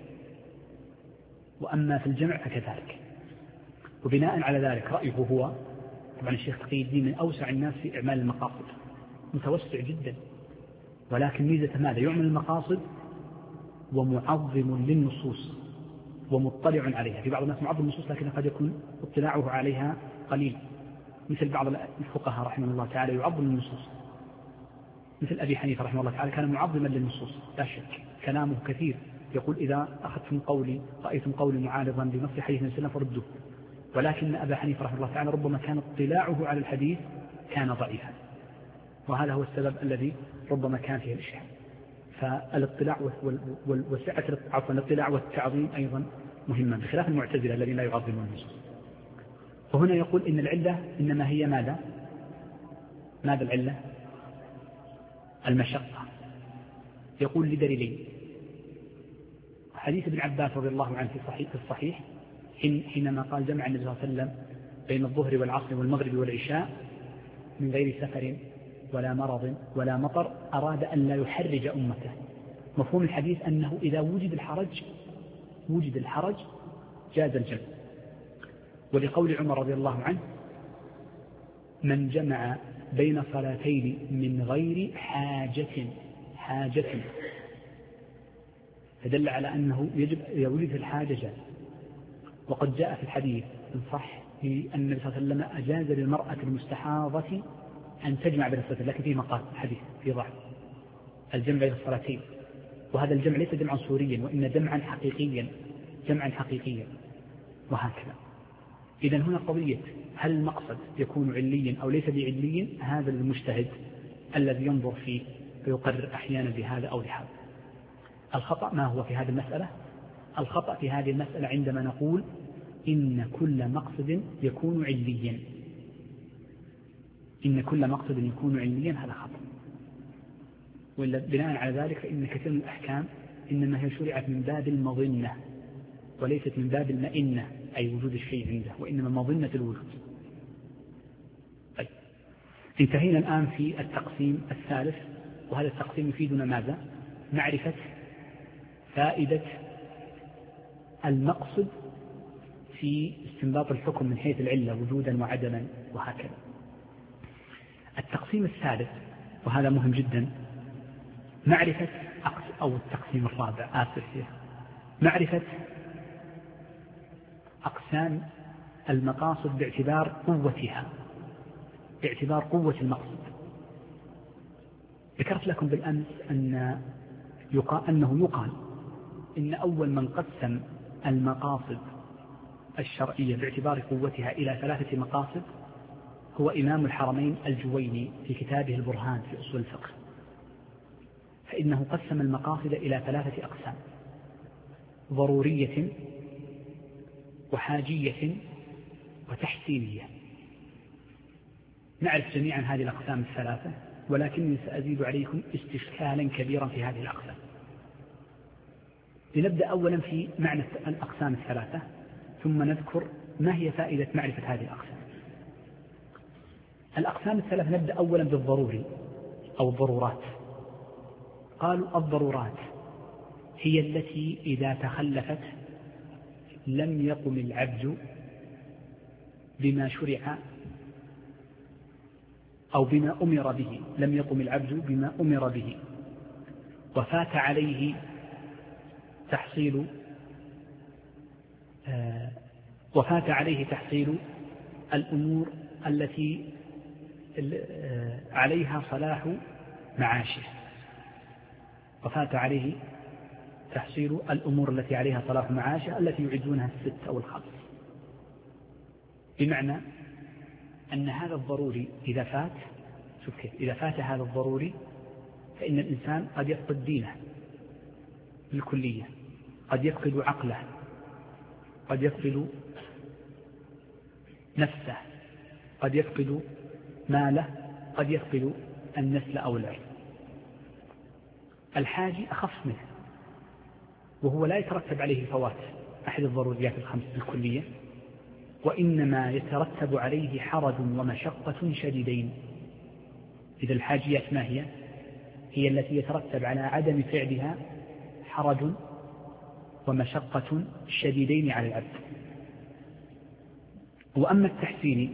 [SPEAKER 2] وأما في الجمع فكذلك. وبناء على ذلك رأيه هو طبعا الشيخ تقي الدين من أوسع الناس في إعمال المقاصد، متوسع جدا، ولكن ميزة ماذا؟ يعمل المقاصد ومعظم للنصوص ومطلع عليها. في بعض الناس معظم النصوص لكن قد يكون اطلاعه عليها قليل، مثل بعض الفقهاء رحمه الله تعالى يعظم النصوص، مثل أبي حنيفة رحمه الله تعالى كان معظما للنصوص لا شك، كلامه كثير، يقول إذا أخذتم قولي رأيتم قولي معارضا بنص حديث النبي صلى الله عليه وسلم فردوه. ولكن أبا حنيفة رحمه الله تعالى ربما كان اطلاعه على الحديث كان ضعيفا، وهذا هو السبب الذي ربما كان فيه الإشكال. فالاطلاع والسعة عفوا الاطلاع والتعظيم أيضا مهما، بخلاف المعتزلة الذين لا يعظمون النصوص. وهنا يقول إن العلة إنما هي ماذا؟ ماذا العلة؟ المشقة. يقول لدليلين: حديث ابن عباس رضي الله عنه في الصحيح, في الصحيح حينما قال جمع النبي صلى الله عليه وسلم بين الظهر والعصر والمغرب والعشاء من غير سفر ولا مرض ولا مطر، أراد أن لا يحرج أمته. مفهوم الحديث أنه إذا وجد الحرج وجد الحرج جاز الجمع. ولقول عمر رضي الله عنه: من جمع بين صلاتين من غير حاجة حاجة، فدل على أنه يجب إذا وجدت الحاجة جاز. وقد جاء في الحديث الصح أن النبي صلى الله عليه وسلم أجاز للمرأة المستحاضة أن تجمع بين الصلاتين، لكن فيه مقال حديث في ضعف الجمع بين الصلاتين، وهذا الجمع ليس جمعا صوريا وإن جمعا حقيقيا، جمعا حقيقيا وهكذا. إذن هنا قضية هل المقصد يكون عليا أو ليس بعليا، هذا المجتهد الذي ينظر فيه فيقرر أحيانا بهذا أو بهذا. الخطأ ما هو في هذه المسألة؟ الخطأ في هذه المسألة عندما نقول إن كل مقصد يكون عليا، إن كل مقصد يكون عليا، هذا خطأ. وإلا بناء على ذلك فإن كثير من الأحكام إنما هي شرعت من باب المظنة وليست من باب المئنة، أي وجود الشيء عنده، وإنما مظنة الوجود. طيب، انتهينا الآن في التقسيم الثالث، وهذا التقسيم يفيدنا ماذا؟ معرفة فائدة المقصد في استنباط الحكم من حيث العلة وجودا وعدما وهكذا. التقسيم الثالث وهذا مهم جدا، معرفة أو التقسيم الرابع آسف فيه، معرفة أقسام المقاصد باعتبار قوتها، باعتبار قوة المقصد. ذكرت لكم بالأمس أن يقال أنه يقال إن أول من قسم المقاصد الشرعية باعتبار قوتها إلى ثلاثة مقاصد هو إمام الحرمين الجويني في كتابه البرهان في أصول الفقه، فإنه قسم المقاصد إلى ثلاثة أقسام: ضرورية وحاجية وتحسينية. نعرف جميعا هذه الأقسام الثلاثة، ولكني سأزيد عليكم استشكالا كبيرا في هذه الأقسام. لنبدأ أولا في معنى الأقسام الثلاثة، ثم نذكر ما هي فائدة معرفة هذه الأقسام. الأقسام الثلاثة نبدأ أولا بالضروري أو الضرورات. قالوا الضرورات هي التي إذا تخلفت لم يقم العبد بما شرع أو بما أمر به، لم يقم العبد بما أمر به، وفات عليه تحصيل آه وفات عليه تحصيل الأمور التي آه عليها صلاح معاشه، وفات عليه تحصيل الأمور التي عليها صلاح معاشه التي يعدونها الست أو الخمس. بمعنى أن هذا الضروري إذا فات، شوف كيف، إذا فات هذا الضروري فإن الإنسان قد يفقد دينه بالكلية، قد يفقد عقله، قد يفقد نفسه، قد يفقد ماله، قد يفقد النسل أو العرض. الحاجي أخف منه، وهو لا يترتب عليه فوات أحد الضروريات الخمس بالكلية، وإنما يترتب عليه حرج ومشقة شديدين. إذا الحاجيات ما هي؟ هي التي يترتب على عدم فعلها حرج ومشقة شديدين على العبد. وأما التحسين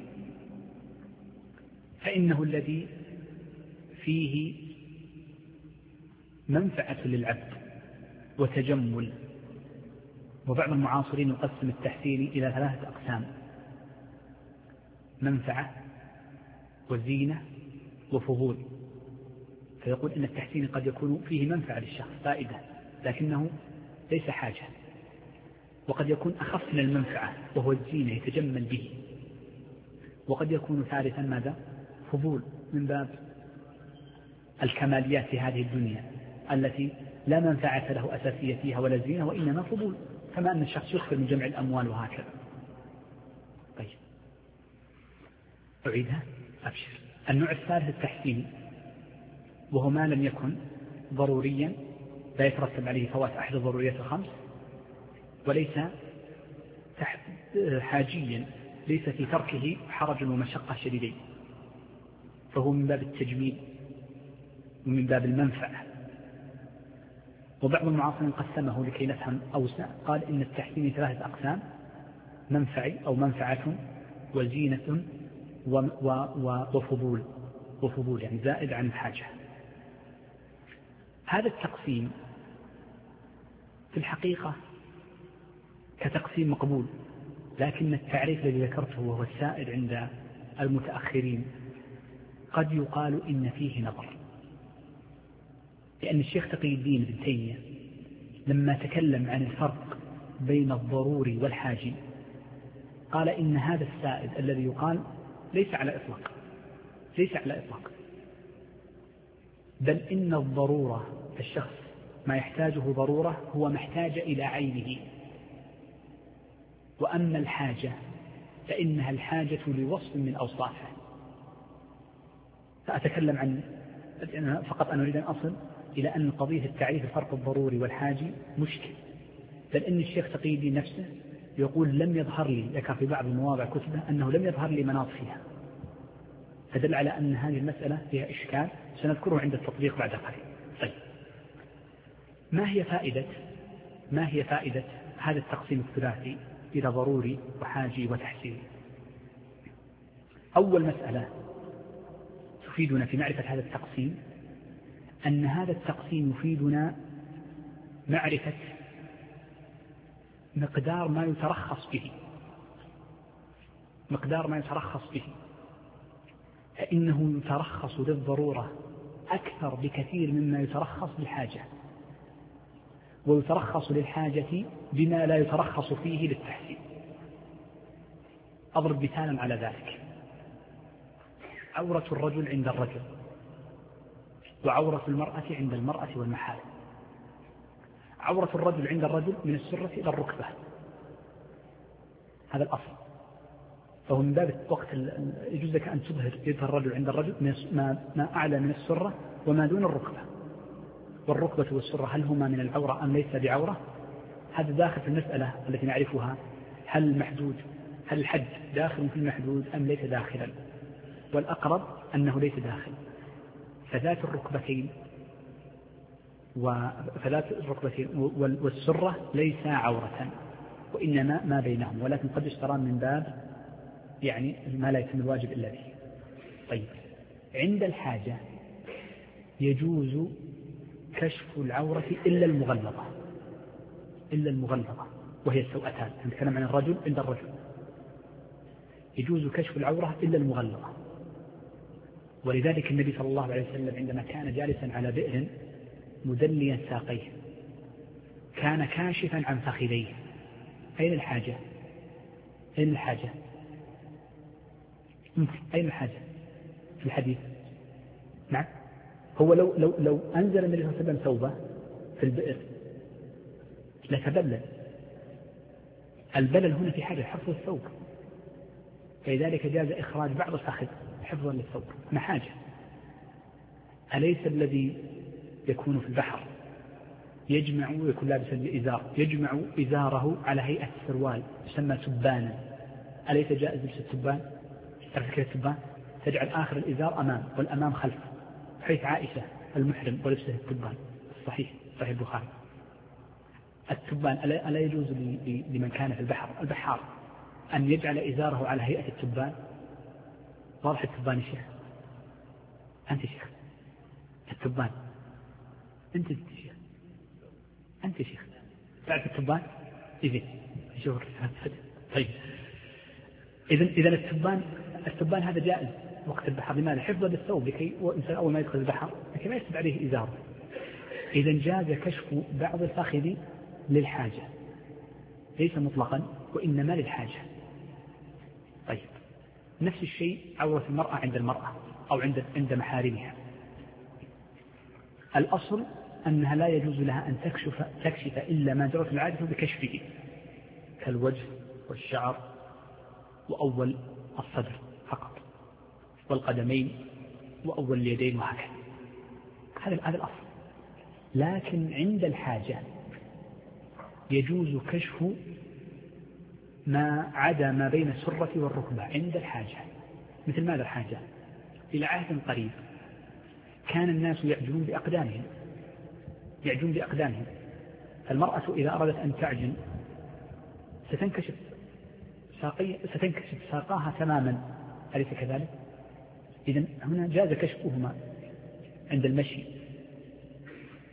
[SPEAKER 2] فإنه الذي فيه منفعة للعبد وتجمل. وبعض المعاصرين يقسم التحسين إلى ثلاثة أقسام: منفعة وزينة وفضول. فيقول إن التحسين قد يكون فيه منفعة للشخص، فائدة، لكنه ليس حاجة. وقد يكون أخف من المنفعة وهو الزينة يتجمل به. وقد يكون ثالثا ماذا؟ فضول، من باب الكماليات في هذه الدنيا التي لا منفعة له أساسية فيها ولا زينة، وإنما فضول، كما أن الشخص يخبر من جمع الأموال وهكذا. طيب أعيدها أبشر. النوع الثالث التحسين، وهو ما لم يكن ضروريا لا يترتب عليه فوات أحد الضروريات الخمس، وليس حاجيا ليس في تركه حرج ومشقة شديدين، فهو من باب التجميل ومن باب المنفعة. وبعض المعاصرين قسمه لكي نفهم أوسع، قال إن التحسين ثلاثة أقسام: منفعي أو منفعة وزينة وفضول، وفضول يعني زائد عن الحاجة. هذا التقسيم في الحقيقة كتقسيم مقبول، لكن التعريف الذي ذكرته وهو السائد عند المتأخرين قد يقال إن فيه نظر، لأن الشيخ تقي الدين ابن تيمية لما تكلم عن الفرق بين الضروري والحاجي قال إن هذا السائد الذي يقال ليس على إطلاق، ليس على إطلاق، بل إن الضرورة الشخص ما يحتاجه ضرورة هو محتاج إلى عينه، وأما الحاجة فإنها الحاجة لوصف من أوصافه. فأتكلم عن فقط أن أريد أن أصل إلى أن قضية التعريف الفرق الضروري والحاجي مشكل، بل إن الشيخ تقي الدين نفسه يقول لم يظهر لي، ذكر في بعض المواضع كتبه أنه لم يظهر لي مناط فيها، فدل على أن هذه المسألة فيها إشكال سنذكره عند التطبيق بعد قليل. طيب، ما هي فائدة ما هي فائدة هذا التقسيم الثلاثي إلى ضروري وحاجي وتحسيني؟ أول مسألة تفيدنا في معرفة هذا التقسيم أن هذا التقسيم يفيدنا معرفة مقدار ما يترخص به مقدار ما يترخص به فإنه يترخص للضرورة أكثر بكثير مما يترخص للحاجة، ويترخص للحاجة بما لا يترخص فيه للتحسين. أضرب مثالا على ذلك: عورة الرجل عند الرجل، وعورة المرأة عند المرأة والمحارم. عورة الرجل عند الرجل من السرة إلى الركبة، هذا الأصل، فهو من باب وقت يجوز لك أن تظهر يد الرجل عند الرجل ما أعلى من السرة وما دون الركبة. والركبة والسرة هل هما من العورة أم ليس بعورة؟ هذا داخل في المسألة التي نعرفها، هل المحدود هل الحد داخل في المحدود أم ليس داخلا؟ والأقرب أنه ليس داخل. فذات الركبتين وفذات الركبتين والسرة ليس عورة، وإنما ما بينهم، ولكن قد يشتران من باب يعني ما لا يتم الواجب إلا به. طيب، عند الحاجة يجوز كشف العورة إلا المغلظة إلا المغلظة وهي السوأتان. نتكلم عن الرجل عند الرجل، يجوز كشف العورة إلا المغلظة. ولذلك النبي صلى الله عليه وسلم عندما كان جالسا على بئر مدليا ساقيه كان كاشفا عن فخذيه. أين الحاجة؟ أين الحاجة؟ أين الحاجة في الحديث؟ نعم، هو لو, لو, لو أنزل النبي صلى الله عليه وسلم ثوبه في البئر لتبلل. البلل هنا في حاجة حفظ الثوب، فلذلك جاز إخراج بعض الفخذ حفظا للثوب ما حاجة. أليس الذي يكون في البحر يجمع ويكون لابسا الإزار يجمع إزاره على هيئة السروال يسمى تبانا، أليس جائز لبس التبان؟ تعرف كيف التبان؟ تجعل آخر الإزار أمام والأمام خلف، حيث عائشة المحرم ولبسه التبان. صحيح صحيح البخاري. التبان ألا يجوز لمن كان في البحر البحار أن يجعل إزاره على هيئة التبان؟ واضح التبان يا شيخ؟ أنت شيخ التبان، أنت شيخ أنت شيخ تعرف التبان؟ إذن شوف. طيب، إذن إذن التبان التبان هذا جائز وقت البحر. لماذا؟ حفظا للثوب، لكي الإنسان أول ما يدخل البحر لكي ما يسد عليه إزاره. إذن جاز كشف بعض الفخذ للحاجة، ليس مطلقا وإنما للحاجة. طيب، نفس الشيء عورة المرأة عند المرأة أو عند عند محارمها. الأصل أنها لا يجوز لها أن تكشف تكشف إلا ما جرت العادة بكشفه، كالوجه والشعر وأول الصدر فقط، والقدمين وأول اليدين وهكذا. هذا هذا الأصل. لكن عند الحاجة يجوز كشف ما عدا ما بين السرة والركبة عند الحاجة. مثل ماذا الحاجة؟ إلى عهد قريب كان الناس يعجلون بأقدامهم يعجلون بأقدامهم المرأة إذا أرادت أن تعجن ستنكشف ساقي ستنكشف ساقاها تماما، أليس كذلك؟ إذن هنا جاز كشفهما عند المشي.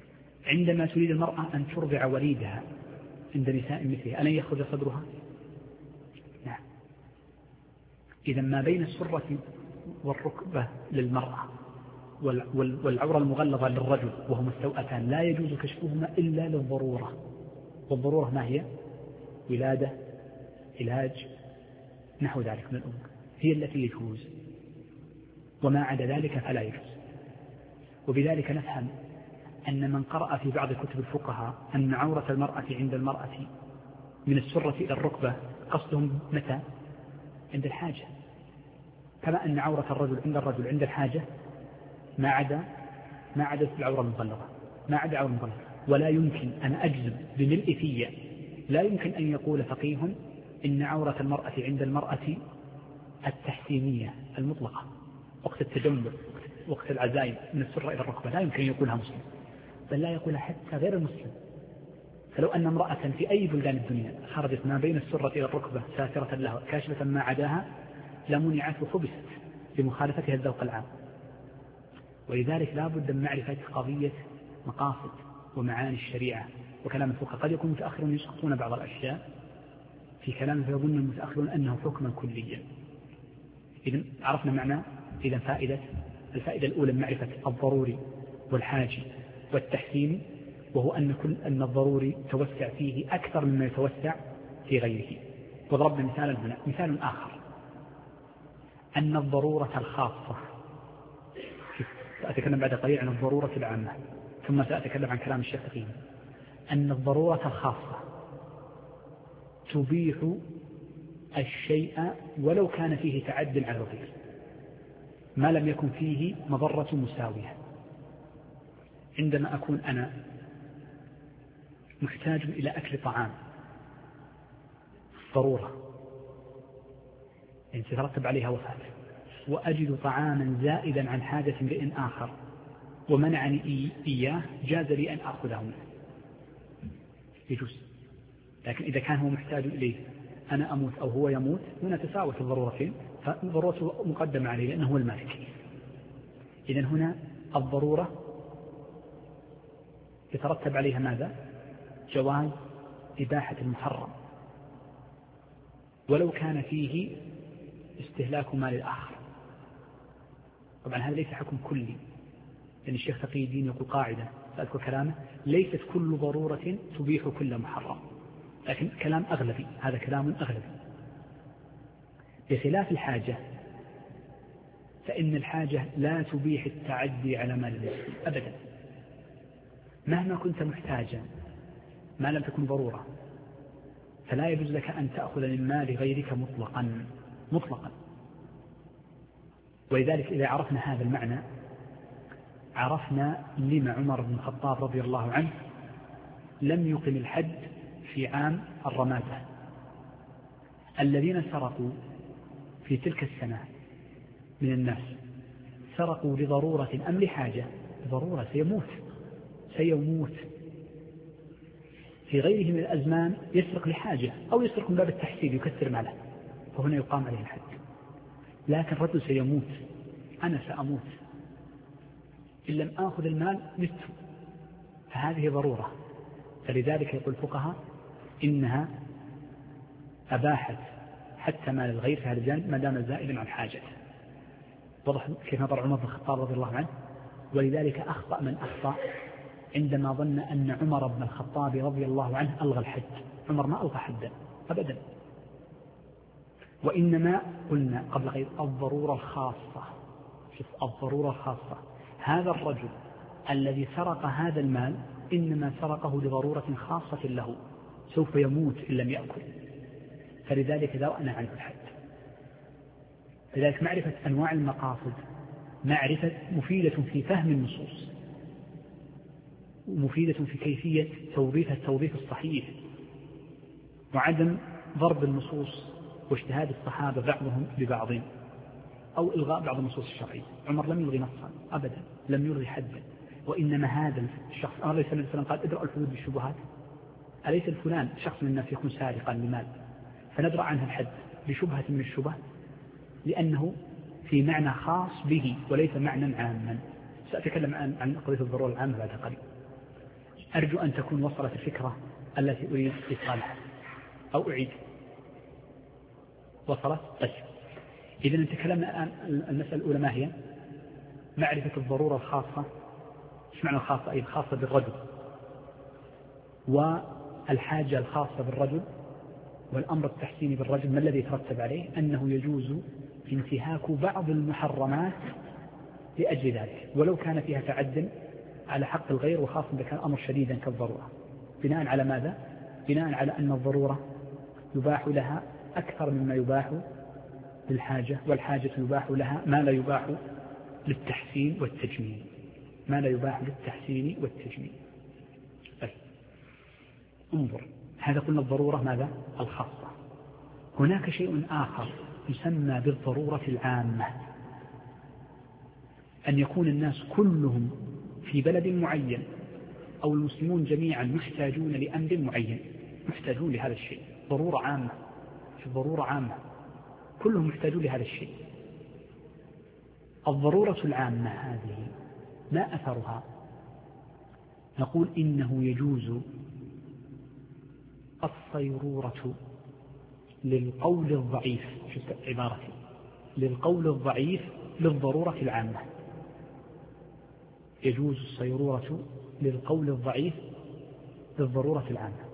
[SPEAKER 2] عندما تريد المرأة أن ترضع وليدها عند نساء مثلها ألن يخرج صدرها؟ نعم. إذا ما بين السرة والركبة للمرأة والعورة المغلظة للرجل وهما مستوأتان لا يجوز كشفهما إلا للضرورة. والضرورة ما هي؟ ولادة، علاج، نحو ذلك من الأمور هي التي يجوز، وما عدا ذلك فلا يجوز. وبذلك نفهم أن من قرأ في بعض كتب الفقهاء أن عورة المرأة عند المرأة من السرة إلى الركبة قصدهم متى؟ عند الحاجة، كما أن عورة الرجل عند الرجل عند الحاجة ما عدا ما عدا العورة المغلظة ما عدا العورة المغلظة. ولا يمكن أن أجزم بملء فيا، لا يمكن أن يقول فقيه إن عورة المرأة عند المرأة التحسينية المطلقة وقت التجمل وقت العزائم من السرة إلى الركبة لا يمكن أن يقولها مسلم، بل لا يقولها حتى غير المسلم. فلو أن امرأة في أي بلدان الدنيا خرجت ما بين السرة إلى الركبة ساترة لها كاشفة ما عداها لمنعت وحبست لمخالفتها الذوق العام. ولذلك لا بد من معرفة قضية مقاصد ومعاني الشريعة وكلام الفقهاء. قد يكون متأخرون يسقطون بعض الأشياء في كلام فيظن المتأخرون أنه حكما كليا. إذن عرفنا معنى إذا فائدة الفائدة الأولى معرفة الضروري والحاجي والتحسين، وهو أن كل أن الضروري توسع فيه أكثر مما يتوسع في غيره. وضربنا مثالا هنا. مثال آخر أن الضرورة الخاصة، سأتكلم بعد قليل عن الضرورة العامة ثم سأتكلم عن كلام الشيخ تقييم. أن الضرورة الخاصة تبيح الشيء ولو كان فيه تعد على الغير ما لم يكن فيه مضرة مساوية. عندما أكون أنا محتاج إلى أكل طعام ضرورة يعني تترتب عليها وفاة، وأجد طعاما زائدا عن حاجة امرئ آخر ومنعني إياه، جاز لي أن أخذه منه يجوز. لكن إذا كان هو محتاج إليه أنا أموت أو هو يموت هنا تساوت الضرورتين، فالضرورة مقدمة عليه لأنه هو المالك. إذن هنا الضرورة يترتب عليها ماذا؟ جواز إباحة المحرم ولو كان فيه استهلاك مال الآخر. طبعا هذا ليس حكم كلي، لأن الشيخ تقي الدين يقول قاعدة سأذكر كلامه: ليست كل ضرورة تبيح كل محرم، لكن كلام أغلبي، هذا كلام أغلبي. بخلاف الحاجة فإن الحاجة لا تبيح التعدي على مال المسلم أبدا، مهما كنت محتاجا ما لم تكن ضرورة فلا يجوز لك أن تأخذ من مال غيرك مطلقا مطلقا. ولذلك إذا عرفنا هذا المعنى عرفنا لما عمر بن الخطاب رضي الله عنه لم يقم الحد في عام الرمادة. الذين سرقوا في تلك السنة من الناس سرقوا لضرورة أم لحاجة؟ ضرورة، سيموت سيموت. في غيره من الأزمان يسرق لحاجة أو يسرق من باب التحسين يكثر ماله، فهنا يقام عليه الحد. لكن رجل سيموت، أنا سأموت إن لم آخذ المال مت، فهذه ضرورة. فلذلك يقول الفقهاء إنها أباحت حتى مال الغير في هذا الجانب ما دام زائدا عن حاجته. وضح كيف نظر عمر بن الخطاب رضي الله عنه. ولذلك أخطأ من أخطأ عندما ظن أن عمر بن الخطاب رضي الله عنه ألغى الحد. عمر ما ألغى حدا أبدا، وإنما قلنا قبل غير الضرورة الخاصة. شوف الضرورة الخاصة، هذا الرجل الذي سرق هذا المال إنما سرقه لضرورة خاصة له، سوف يموت إن لم يأكل، فلذلك ذرأنا عنه الحد. لذلك معرفة أنواع المقاصد معرفة مفيدة في فهم النصوص ومفيدة في كيفية توظيفها التوظيف الصحيح، وعدم ضرب النصوص واجتهاد الصحابة بعضهم ببعض أو إلغاء بعض النصوص الشرعية. عمر لم يلغي نصا أبدا، لم يلغي حدا، وإنما هذا الشخص الله عليه وسلم قال: ادرأوا الحدود بالشبهات. أليس الفلان شخص من الناس يكون سارقا لمال فندرأ عنه الحد بشبهة من الشبه، لأنه في معنى خاص به وليس معنى عاما. سأتكلم عن عن قضية الضرورة العامة بعد قليل. أرجو أن تكون وصلت الفكرة التي أريد إيصالها أو أعيد. وصلت؟ طيب، إذا تكلمنا الآن المسألة الأولى ما هي؟ معرفة الضرورة الخاصة. إيش معنى الخاصة؟ أي الخاصة بالرجل، والحاجة الخاصة بالرجل، والأمر التحسيني بالرجل. ما الذي يترتب عليه؟ أنه يجوز انتهاك بعض المحرمات لأجل ذلك، ولو كان فيها تعد على حق الغير، وخاصة إذا كان أمر شديدا كالضرورة. بناء على ماذا؟ بناء على أن الضرورة يباح لها أكثر مما يباح للحاجة، والحاجة يباح لها ما لا يباح للتحسين والتجميل، ما لا يباح للتحسين والتجميل. طيب انظر، هذا قلنا الضرورة ماذا؟ الخاصة. هناك شيء آخر يسمى بالضرورة العامة، أن يكون الناس كلهم في بلد معين أو المسلمون جميعا محتاجون لأمر معين، محتاجون لهذا الشيء، ضرورة عامة. في ضرورة عامة كلهم محتاجون لهذا الشيء. الضرورة العامة هذه ما أثرها؟ نقول إنه يجوز الصيرورة للقول الضعيف، شوف عبارتي، للقول الضعيف للضرورة العامة. يجوز الصيرورة للقول الضعيف للضرورة العامة.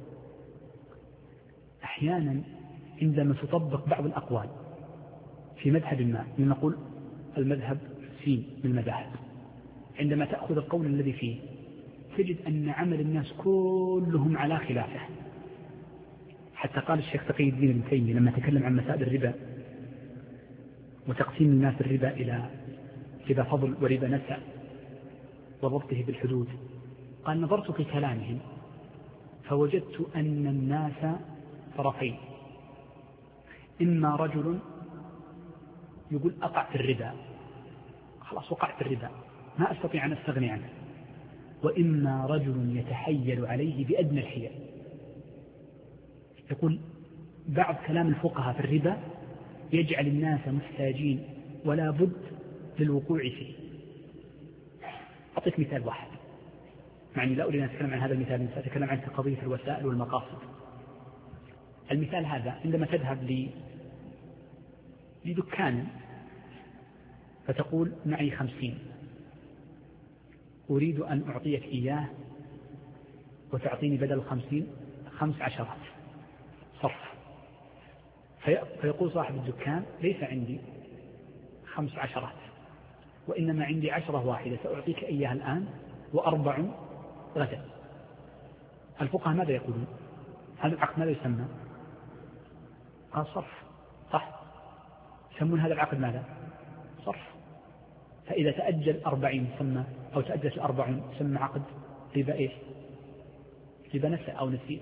[SPEAKER 2] أحيانا عندما تطبق بعض الأقوال في مذهب ما، نقول المذهب سين من المذاهب، عندما تأخذ القول الذي فيه تجد أن عمل الناس كلهم على خلافه. حتى قال الشيخ تقي الدين ابن تيمية لما تكلم عن مسائل الربا وتقسيم الناس الربا إلى ربا فضل وربا نسأ وضبطه بالحدود، قال نظرت في كلامهم فوجدت أن الناس طرفين، إما رجل يقول أقع في الربا، خلاص وقع في الربا ما أستطيع أن أستغني عنه، وإما رجل يتحيل عليه بأدنى الحيل. يقول بعض كلام الفقهاء في الربا يجعل الناس محتاجين ولا بد للوقوع فيه. أعطيك مثال واحد، معني لا أريد أن أتكلم عن هذا المثال، سأتكلم عن قضية الوسائل والمقاصد. المثال هذا عندما تذهب لي لدكان فتقول معي خمسين، أريد أن أعطيك إياه وتعطيني بدل الخمسين خمس عشرات صرف، فيقول صاحب الدكان ليس عندي خمس عشرات وإنما عندي عشرة واحدة سأعطيك إياها الآن وأربع غدا. الفقهاء ماذا يقولون؟ هذا العقد ماذا يسمى؟ قال صرف، صح؟ يسمون هذا العقد ماذا؟ صرف. فإذا تأجل أربعين سمى أو تأجل الأربعين سمى عقد ربا إيش؟ ربا نسأ أو نسيئة.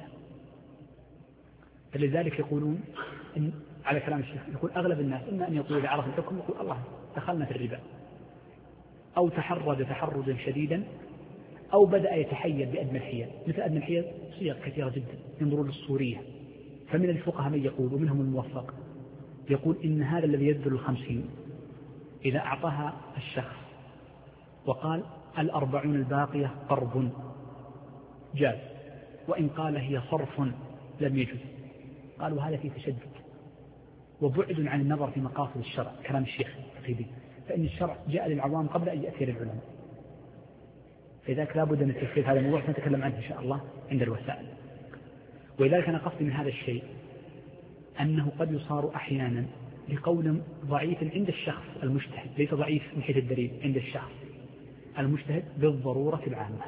[SPEAKER 2] فلذلك يقولون إن على كلام الشيخ يقول أغلب الناس إما أن يقول إذا عرف الحكم يقول الله دخلنا في الربا، أو تحرج تحرجا شديدا، أو بدأ يتحيل بأدنى الحيل. مثل أدنى الحيل صيغ كثيرة جدا، ينظرون للصورية. فمن الفقهاء من يقول ومنهم الموفق يقول إن هذا الذي يبذل الخمسين إذا أعطاها الشخص وقال الأربعون الباقية قرض جاز، وإن قال هي صرف لم يجوز. قالوا هذا فيه تشدد وبعد عن النظر في مقاصد الشرع، كلام الشيخ تقييدي، فإن الشرع جاء للعوام قبل أن يأتي للعلماء. فإذاك لا بد من التفسير، هذا الموضوع سنتكلم عنه إن شاء الله عند الوسائل. ولذلك أنا قصدي من هذا الشيء أنه قد يصار أحيانا لقول ضعيف عند الشخص المجتهد، ليس ضعيف من حيث الدليل، عند الشخص المجتهد بالضرورة العامة.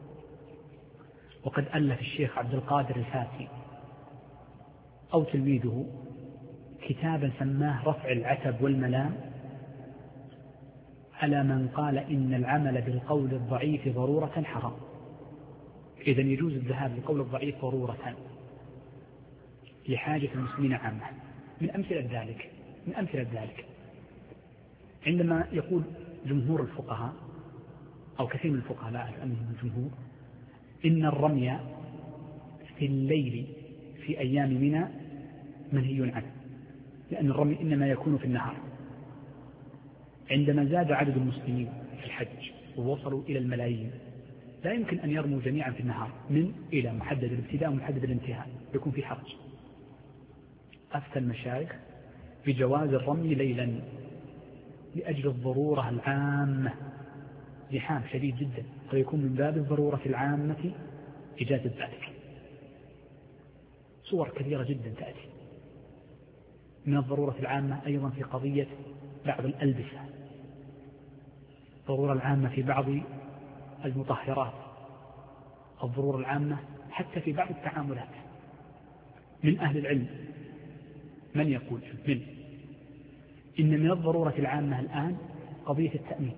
[SPEAKER 2] وقد ألف الشيخ عبد القادر الفاسي أو تلميذه كتابا سماه رفع العتب والملام على من قال إن العمل بالقول الضعيف ضرورة حرام. إذن يجوز الذهاب للقول الضعيف ضرورة لحاجة المسلمين عامة. من أمثلة ذلك من أمثلة ذلك عندما يقول جمهور الفقهاء أو كثير من الفقهاء لا أعرف أنهم الجمهور إن الرمي في الليل في أيام منى منهي عنه، لأن الرمي إنما يكون في النهار. عندما زاد عدد المسلمين في الحج ووصلوا إلى الملايين لا يمكن أن يرموا جميعا في النهار من إلى محدد الابتداء ومحدد الانتهاء، يكون في حرج. أفتى المشايخ بجواز الرمي ليلا لأجل الضرورة العامة، زحام شديد جدا، فيكون من باب الضرورة العامة إجازة ذلك. صور كثيرة جدا تأتي من الضرورة العامة أيضا في قضية بعض الألبسة، الضرورة العامة في بعض المطهرات، الضرورة العامة حتى في بعض التعاملات. من أهل العلم من يقول من إن من الضرورة العامة الآن قضية التأمين،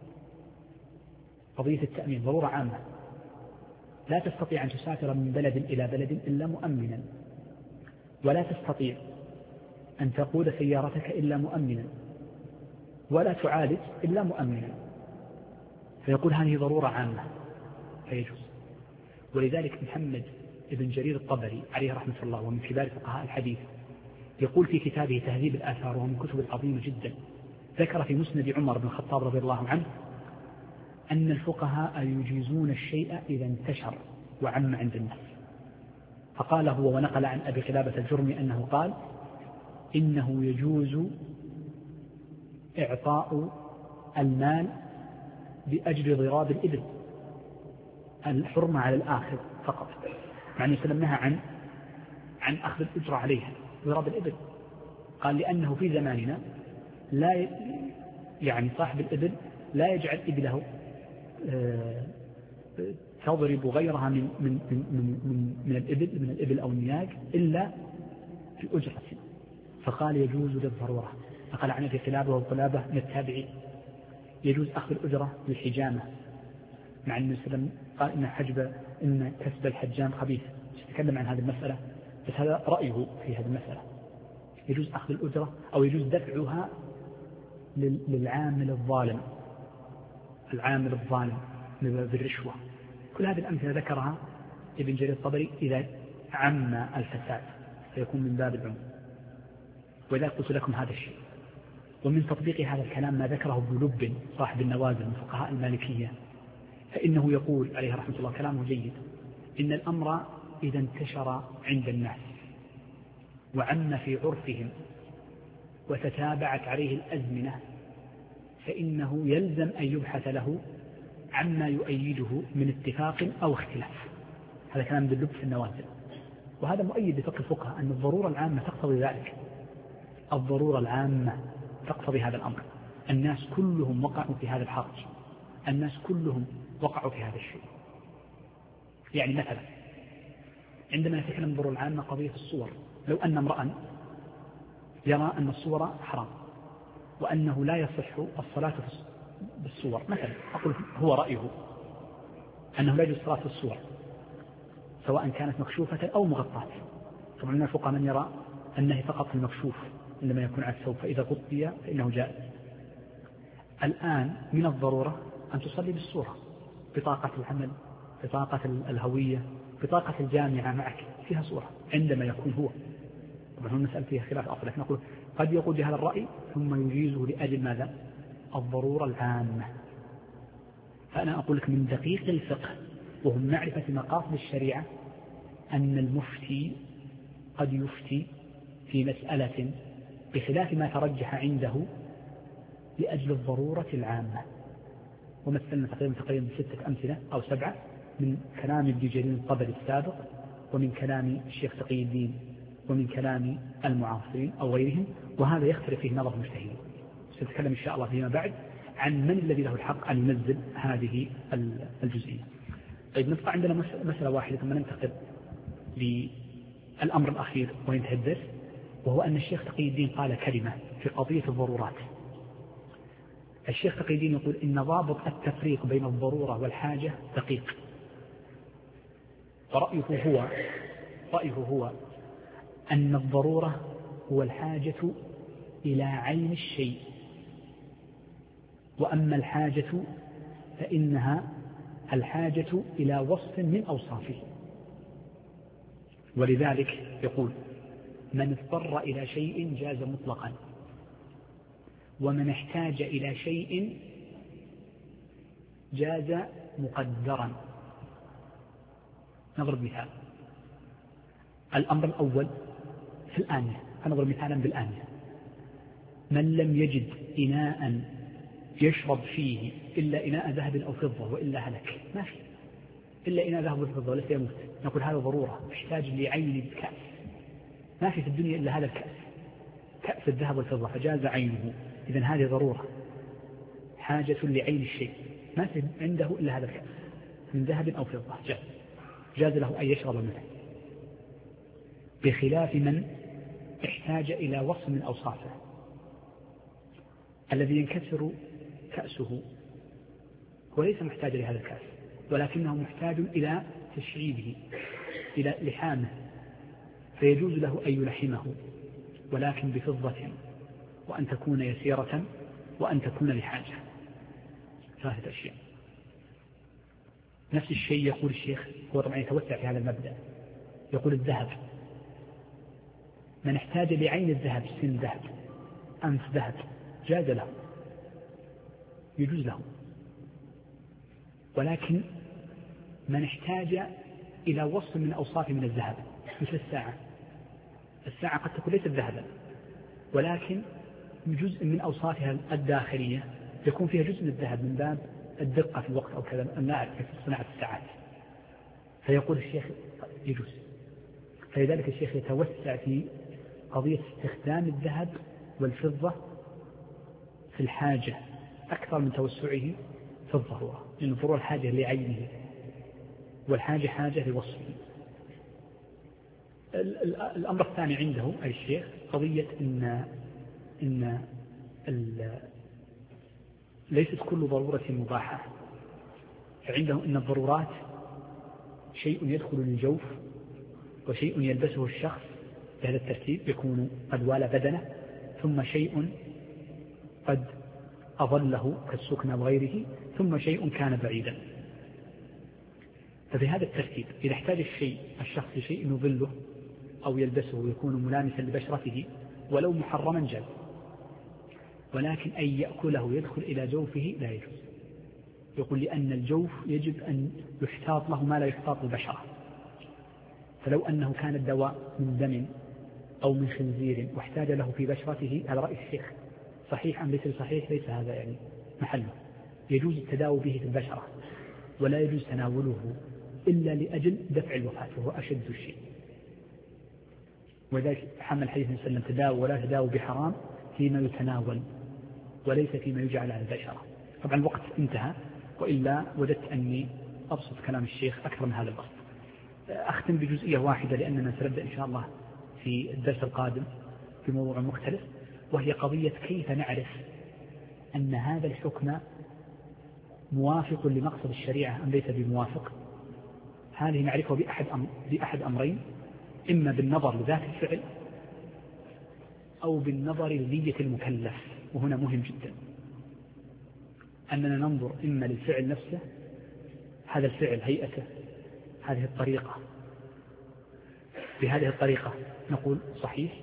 [SPEAKER 2] قضية التأمين ضرورة عامة، لا تستطيع أن تسافر من بلد إلى بلد إلا مؤمنا، ولا تستطيع أن تقود سيارتك إلا مؤمنا، ولا تعالج إلا مؤمنا، فيقول هذه ضرورة عامة فيجوز. ولذلك محمد ابن جرير الطبري عليه رحمة الله ومن كبار فقهاء الحديث يقول في كتابه تهذيب الآثار ومن كتب العظيمة جدا، ذكر في مسند عمر بن الخطاب رضي الله عنه أن الفقهاء يجيزون الشيء إذا انتشر وعم عند الناس، فقال هو ونقل عن أبي قلابة الجرمي أنه قال إنه يجوز إعطاء المال بأجل ضراب الإبل، الحرمة على الآخر فقط، مع أن يسلمناها عن عن أخذ الأجرة عليها ضراب الإبل. قال لأنه في زماننا لا يعني صاحب الإبل لا يجعل إبله تضرب غيرها من من من من, من الإبل من الإبل أو النياج إلا في الأجرة، فقال يجوز للضرورة. فقال عن أبي قلابة وقلابة من التابعين يجوز أخذ الأجرة للحجامة، مع أن السلام قال إن حجب إن كسب الحجام خبيث، سيتكلم عن هذه المسألة، بس هذا رأيه في هذه المسألة. يجوز أخذ الأجرة أو يجوز دفعها للعامل الظالم، العامل الظالم بالرشوة. كل هذه الأمثلة ذكرها ابن جرير الطبري إذا عم الفساد فيكون من باب العموم. وإذا قلت لكم هذا الشيء، ومن تطبيق هذا الكلام ما ذكره ابن لب صاحب النوازل من فقهاء المالكية، فإنه يقول عليه رحمة الله كلامه جيد، إن الأمر إذا انتشر عند الناس وعم في عرفهم وتتابعت عليه الأزمنة فإنه يلزم أن يبحث له عما يؤيده من اتفاق أو اختلاف. هذا كلام ابن لب في النوازل، وهذا مؤيد لفقه الفقهاء أن الضرورة العامة تقتضي ذلك. الضرورة العامة تقتضي هذا الأمر، الناس كلهم وقعوا في هذا الحرج، الناس كلهم وقعوا في هذا الشيء. يعني مثلا عندما نتكلم عن الضرورة العامة قضية الصور، لو أن امرأ يرى أن الصور حرام وأنه لا يصح الصلاة بالصور مثلا، أقول هو رأيه أنه لا يجوز الصلاة بالصور سواء كانت مكشوفة أو مغطاة. طبعا من الفقهاء من يرى أنه فقط المكشوف عندما يكون على الثوب، فإذا غطي فإنه جائز. الآن من الضرورة أن تصلي بالصورة، بطاقة العمل، بطاقة الهوية، بطاقة الجامعة معك فيها صورة عندما يكون هو. طبعا المسألة فيها خلاف أصل، لكن نقول قد يقول بهذا الرأي ثم يجيزه لأجل ماذا؟ الضرورة العامة. فأنا أقول لك من دقيق الفقه وهم معرفة مقاصد الشريعة أن المفتي قد يفتي في مسألة بخلاف ما ترجح عنده لأجل الضرورة العامة. ومثلنا تقريبا تقريبا بستة أمثلة أو سبعة من كلام ابن جرير الطبري السابق، ومن كلام الشيخ تقي الدين، ومن كلام المعاصرين أو غيرهم، وهذا يختلف فيه نظر المجتهدين. سنتكلم إن شاء الله فيما بعد عن من الذي له الحق أن ينزل هذه الجزئية. طيب نبقى عندنا مسألة واحدة ثم ننتقل للأمر الأخير وينتهي الدرس، وهو أن الشيخ تقي الدين قال كلمة في قضية الضرورات. الشيخ تقي الدين يقول إن ضابط التفريق بين الضرورة والحاجة دقيق، ورأيه هو رأيه هو أن الضرورة هو الحاجة إلى عين الشيء، وأما الحاجة فإنها الحاجة إلى وصف من أوصافه. ولذلك يقول من اضطر إلى شيء جاز مطلقا، ومن احتاج إلى شيء جاز مقدرا. نضرب مثال. الأمر الأول في الآنية، نضرب مثالا بالآنية. من لم يجد إناء يشرب فيه إلا إناء ذهب أو فضة وإلا هلك، ما في إلا إناء ذهب وفضة وليس يموت، نقول هذا ضرورة، محتاج لعين الكأس، ما في في الدنيا إلا هذا الكأس، كأس الذهب والفضة، فجاز عينه، إذن هذه ضرورة، حاجة لعين الشيء، ما في عنده إلا هذا الكأس من ذهب أو فضة، جاز جاز له أن يشرب منه، بخلاف من احتاج إلى وصف من أوصافه، الذي ينكسر كأسه وليس محتاج لهذا الكأس، ولكنه محتاج إلى تشعيبه، إلى لحامه، فيجوز له أن يلحمه ولكن بفضة، وأن تكون يسيرة، وأن تكون لحاجة، ثلاثة أشياء. نفس الشيء يقول الشيخ، هو طبعا يتوسع في هذا المبدأ، يقول الذهب، من احتاج لعين الذهب، سن ذهب، أنف ذهب، جاز له، يجوز له، ولكن من احتاج إلى وصف من أوصاف من الذهب، مثل الساعة، الساعة قد تكون ليست ذهبا، ولكن جزء من أوصافها الداخلية يكون فيها جزء من الذهب من باب الدقة في الوقت أو كذا، الناعم في صناعة الساعات، فيقول الشيخ يجوز. فلذلك الشيخ يتوسع في قضية استخدام الذهب والفضة في الحاجة أكثر من توسعه في الضرورة، لأن الضرورة الحاجة لعينه، والحاجة حاجة لوصفه. الأمر الثاني عنده أي الشيخ قضية إن, إن ليست كل ضرورة مباحة، فعنده إن الضرورات شيء يدخل للجوف وشيء يلبسه الشخص بهذا الترتيب يكون قد والى بدنه، ثم شيء قد أظله كالسكن وغيره، ثم شيء كان بعيدا. ففي هذا الترتيب إذا احتاج الشيء الشخص لشيء يظله أو يلبسه ويكون ملامسا لبشرته ولو محرما جاز، ولكن أن يأكله يدخل إلى جوفه لا يجوز، يقول لأن الجوف يجب أن يحتاط له ما لا يحتاط البشرة، فلو أنه كان الدواء من دم أو من خنزير واحتاج له في بشرته، هذا رأي الشيخ صحيح أم ليس صحيح ليس هذا يعني محله، يجوز التداوي به في البشرة ولا يجوز تناوله إلا لأجل دفع الوفاة، وهو أشد الشيء. وذلك حمل الحديث صلى الله عليه وسلم تداوى ولا تداوى بحرام فيما يتناول وليس فيما يجعل على البشرة. طبعا الوقت انتهى، وإلا وجدت أني أبسط كلام الشيخ أكثر من هذا البسط. أختم بجزئية واحدة لأننا سنبدأ إن شاء الله في الدرس القادم في موضوع مختلف، وهي قضية كيف نعرف أن هذا الحكم موافق لمقصد الشريعة أم ليس بموافق. هذه نعرفه بأحد, أمر بأحد أمرين، إما بالنظر لذات الفعل أو بالنظر لنية المكلف، وهنا مهم جدا أننا ننظر إما للفعل نفسه، هذا الفعل هيئته، هذه الطريقة، بهذه الطريقة نقول صحيح،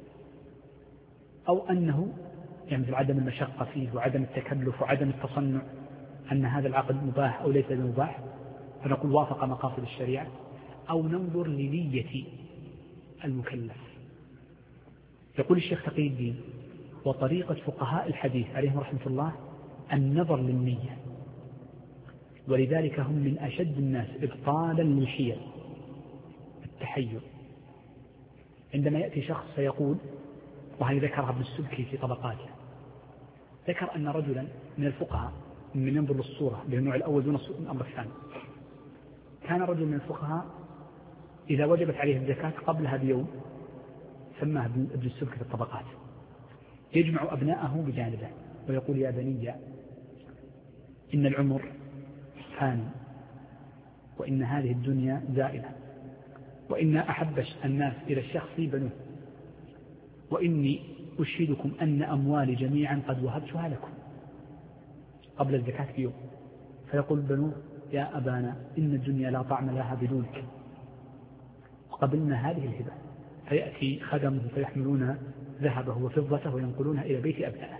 [SPEAKER 2] أو أنه يعني مثل عدم المشقة فيه وعدم التكلف وعدم التصنع، أن هذا العقد مباح أو ليس بمباح، فنقول وافق مقاصد الشريعة، أو ننظر لنية المكلف. يقول الشيخ تقي الدين وطريقة فقهاء الحديث عليهم رحمة الله النظر للنية، ولذلك هم من أشد الناس إبطالا للحيل التحيل. عندما يأتي شخص فيقول، وهي ذكرها ابن السبكي في طبقاته، ذكر أن رجلا من الفقهاء من ينظر للصورة بالنوع الأول دون الأمر الثاني، كان رجل من الفقهاء إذا وجبت عليه الزكاة قبلها بيوم سماه ابن السبكي في الطبقات، يجمع أبناءه بجانبه ويقول يا بني إن العمر فاني، وإن هذه الدنيا زائلة، وإن أحب الناس إلى الشخص بنوه، وإني أشهدكم أن أموالي جميعا قد وهبتها لكم قبل الزكاة بيوم. فيقول بنوه يا أبانا إن الدنيا لا طعم لها بدونك، وقبلنا هذه الهبة. فيأتي خدمه فيحملون ذهبه وفضته وينقلونها إلى بيت أبنائه.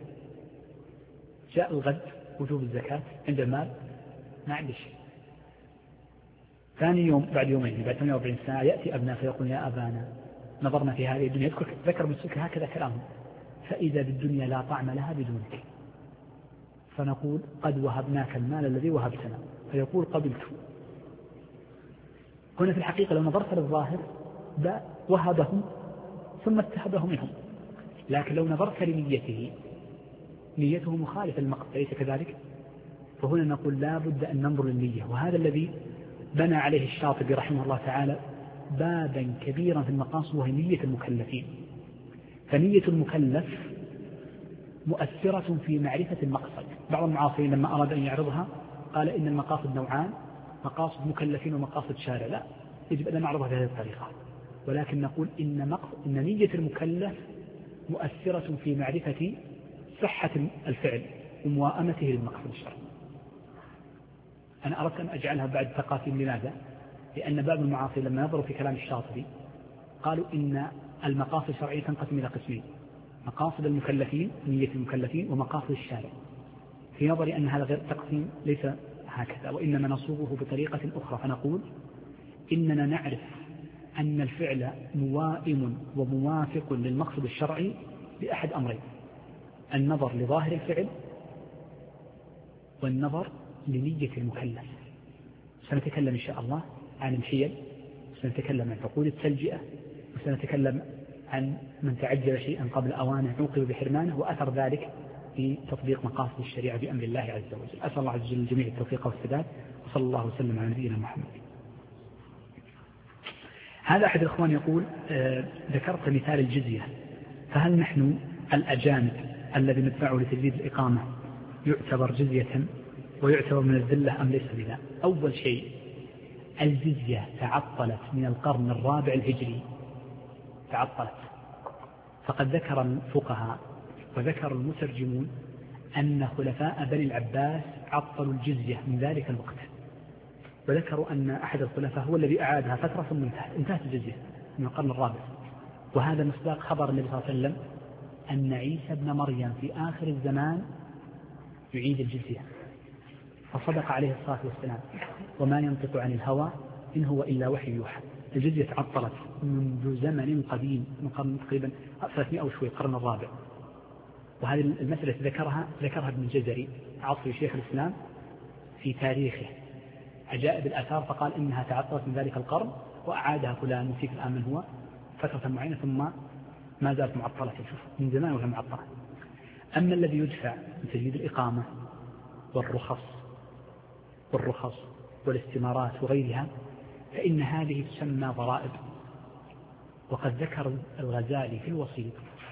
[SPEAKER 2] جاء الغد وجوب الزكاة عند المال ما عندي شيء، ثاني يوم بعد يومين بعد ثمانية وأربعين ساعة يأتي أبناء فيقول يا أبانا نظرنا في هذه الدنيا، يذكر ذكر بالسكر هكذا كلامه، فإذا بالدنيا لا طعم لها بدونك، فنقول قد وهبناك المال الذي وهبتنا، فيقول قبلت. هنا في الحقيقة لو نظرت للظاهر وهبهم ثم اتهبه منهم، لكن لو نظرت لنيته نيته مخالفة للمقصد أليس كذلك؟ فهنا نقول لا بد أن ننظر للنية، وهذا الذي بنى عليه الشاطبي رحمه الله تعالى بابا كبيرا في المقاصد وهي نية المكلفين. فنية المكلف مؤثرة في معرفة المقصد. بعض المعاصرين لما أراد أن يعرضها قال إن المقاصد نوعان، مقاصد مكلفين ومقاصد شارع. لا، يجب أن نعرضها بهذه الطريقة، ولكن نقول إن, مقصد إن نية المكلف مؤثرة في معرفة صحة الفعل وموائمته للمقصد الشرعي. أنا أردت أن أجعلها بعد تقاسيم. لماذا؟ لأن بعض المعاصي لما نظروا في كلام الشاطبي قالوا إن المقاصد الشرعية تنقسم إلى قسمين: مقاصد المكلفين نية المكلفين، ومقاصد الشارع. في نظري أن هذا غير تقسيم ليس هكذا، وإنما نصوغه بطريقة أخرى، فنقول إننا نعرف أن الفعل موائم وموافق للمقصد الشرعي بأحد أمرين: النظر لظاهر الفعل والنظر لنية المكلف. سنتكلم إن شاء الله عن الحيل، سنتكلم عن عقود التلجئة، وسنتكلم عن من تعجل شيئا قبل أوانه عوقب بحرمانه، وأثر ذلك في تطبيق مقاصد الشريعة بأمر الله عز وجل. أسأل الله عز وجل الجميع التوفيق والسداد، وصلى الله وسلم على نبينا محمد. هذا أحد الإخوان يقول آه ذكرت مثال الجزية، فهل نحن الأجانب الذي ندفعه لتجديد الإقامة يعتبر جزية ويعتبر من الذلة أم ليس بذا؟ أول شيء، الجزية تعطلت من القرن الرابع الهجري، تعطلت. فقد ذكر الفقهاء وذكر المترجمون أن خلفاء بني العباس عطلوا الجزية من ذلك الوقت، وذكروا أن أحد الخلفاء هو الذي أعادها فترة ثم انتهت, انتهت الجزية من القرن الرابع. وهذا مصداق خبر النبي صلى الله عليه وسلم أن عيسى ابن مريم في آخر الزمان يعيد الجزية، فصدق عليه الصلاة والسلام: وما ينطق عن الهوى إن هو إلا وحي يوحى. الجزية تعطلت منذ زمن قديم، من قرن تقريبا ثلاثمائة أو شوي، القرن الرابع. وهذه المسألة ذكرها ذكرها ابن الجزري عصر شيخ الإسلام في تاريخه عجائب الآثار، فقال إنها تعطلت من ذلك القرن وأعادها فلان نسيت الآن من هو فترة معينة، ثم ما زالت معطلة. شوف من زمان وهي معطلة. أما الذي يدفع من تجديد الإقامة والرخص والرخص والاستمارات وغيرها فإن هذه تسمى ضرائب. وقد ذكر الغزالي في الوسيط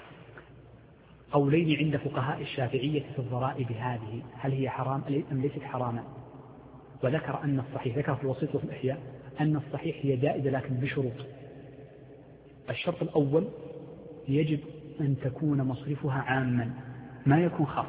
[SPEAKER 2] قولين عند فقهاء الشافعية في الضرائب هذه، هل هي حرام أم ليست حراما؟ وذكر أن الصحيح، ذكر في الوسيط وفي الإحياء أن الصحيح هي جائزة لكن بشروط. الشرط الأول: يجب أن تكون مصرفها عاما ما يكون خاص،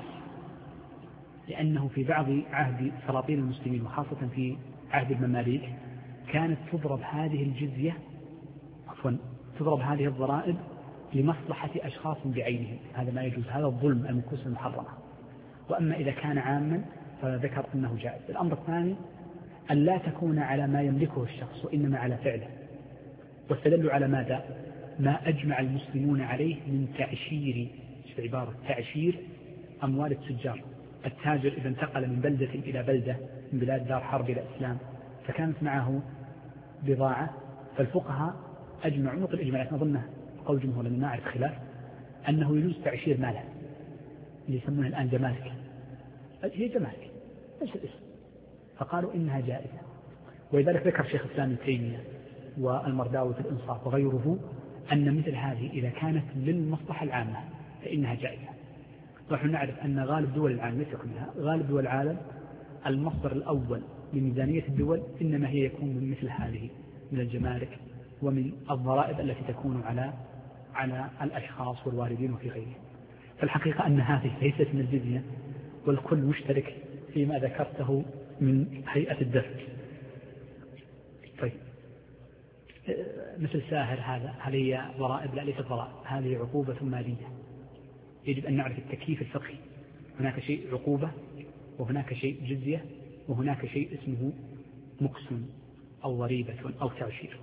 [SPEAKER 2] لأنه في بعض عهد سلاطين المسلمين وخاصة في عهد المماليك كانت تضرب هذه الجزية عفوا تضرب هذه الضرائب لمصلحة أشخاص بعينهم، هذا ما يجوز، هذا الظلم المكوس المحرمة. وأما إذا كان عاما فذكر أنه جائز. الأمر الثاني: أن لا تكون على ما يملكه الشخص وإنما على فعله. واستدلوا على ماذا؟ ما أجمع المسلمون عليه من تعشير عبارة تعشير أموال التجار. التاجر إذا انتقل من بلدة إلى بلدة، من بلاد دار حرب إلى إسلام، فكانت معه بضاعة، فالفقهاء أجمعوا نقل إجماعات نظنه قول جمهور لما أعرف خلاف أنه يجوز تعشير ماله، اللي يسمونه الآن جمارك، هي جمارك ليس الاسم، فقالوا إنها جائزة. ولذلك ذكر شيخ الإسلام ابن تيمية والمرداوي في الإنصاف وغيره أن مثل هذه إذا كانت للمصلحة العامة فإنها جائزة. ونحن نعرف أن غالب دول العالم ليس كلها، غالب دول العالم المصدر الأول لميزانية الدول إنما هي يكون من مثل هذه، من الجمارك ومن الضرائب التي تكون على على الأشخاص والواردين وفي غيرهم. فالحقيقة أن هذه ليست من الجزية، والكل مشترك فيما ذكرته من هيئة الدفع. طيب مثل ساهر هذا، هل هي ضرائب؟ لا ليست ضرائب، هذه عقوبة مالية. يجب أن نعرف التكييف الفقهي، هناك شيء عقوبة وهناك شيء جزية وهناك شيء اسمه مكس أو ضريبة أو تعشير.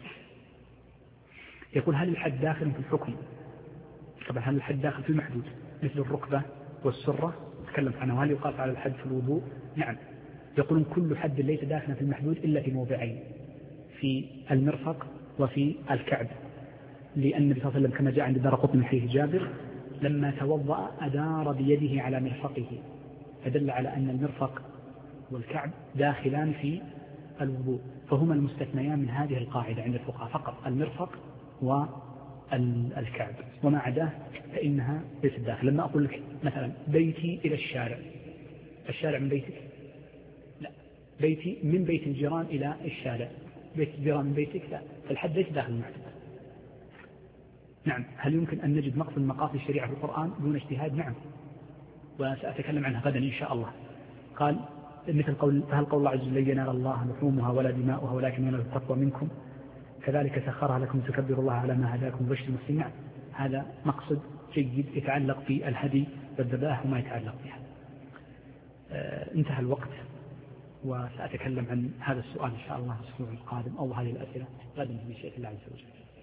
[SPEAKER 2] يقول هل الحد داخل في الحكم؟ طبعا هل الحد داخل في المحدود مثل الركبة والسرة تكلم عنه، هل يقاس على الحد في الوضوء؟ نعم. يقولون كل حد ليس داخلا في المحدود إلا في موضعين، في المرفق وفي الكعب، لأن النبي صلى الله عليه وسلم كما جاء عند الدارقطني من حديث جابر لما توضأ أدار بيده على مرفقه، فدل على أن المرفق والكعب داخلان في الوضوء، فهما المستثنيان من هذه القاعدة عند الفقهاء فقط، المرفق والكعب، وما عداه فإنها ليست داخل. لما أقول لك مثلا بيتي إلى الشارع، الشارع من بيتك؟ لا. بيتي من بيت الجيران إلى الشارع، بيت الجيران من بيتك؟ لا. فالحد ليس داخل المحدود. نعم. هل يمكن أن نجد مقصد مقاصد الشريعة في القرآن دون اجتهاد؟ نعم، وسأتكلم عنها غدا إن شاء الله. قال مثل قول فهل قول الله عز وجل لن ينال الله لحومها ولا دماؤها ولكن ينال التقوى منكم كذلك سخرها لكم تكبروا الله على ما هداكم وبشر المسلمين. هذا مقصد جيد يتعلق في الهدي والذبائح وما يتعلق بها. آه انتهى الوقت، وسأتكلم عن هذا السؤال إن شاء الله الأسبوع القادم أو هذه الأسئلة غدا بمشيئة الله عز وجل.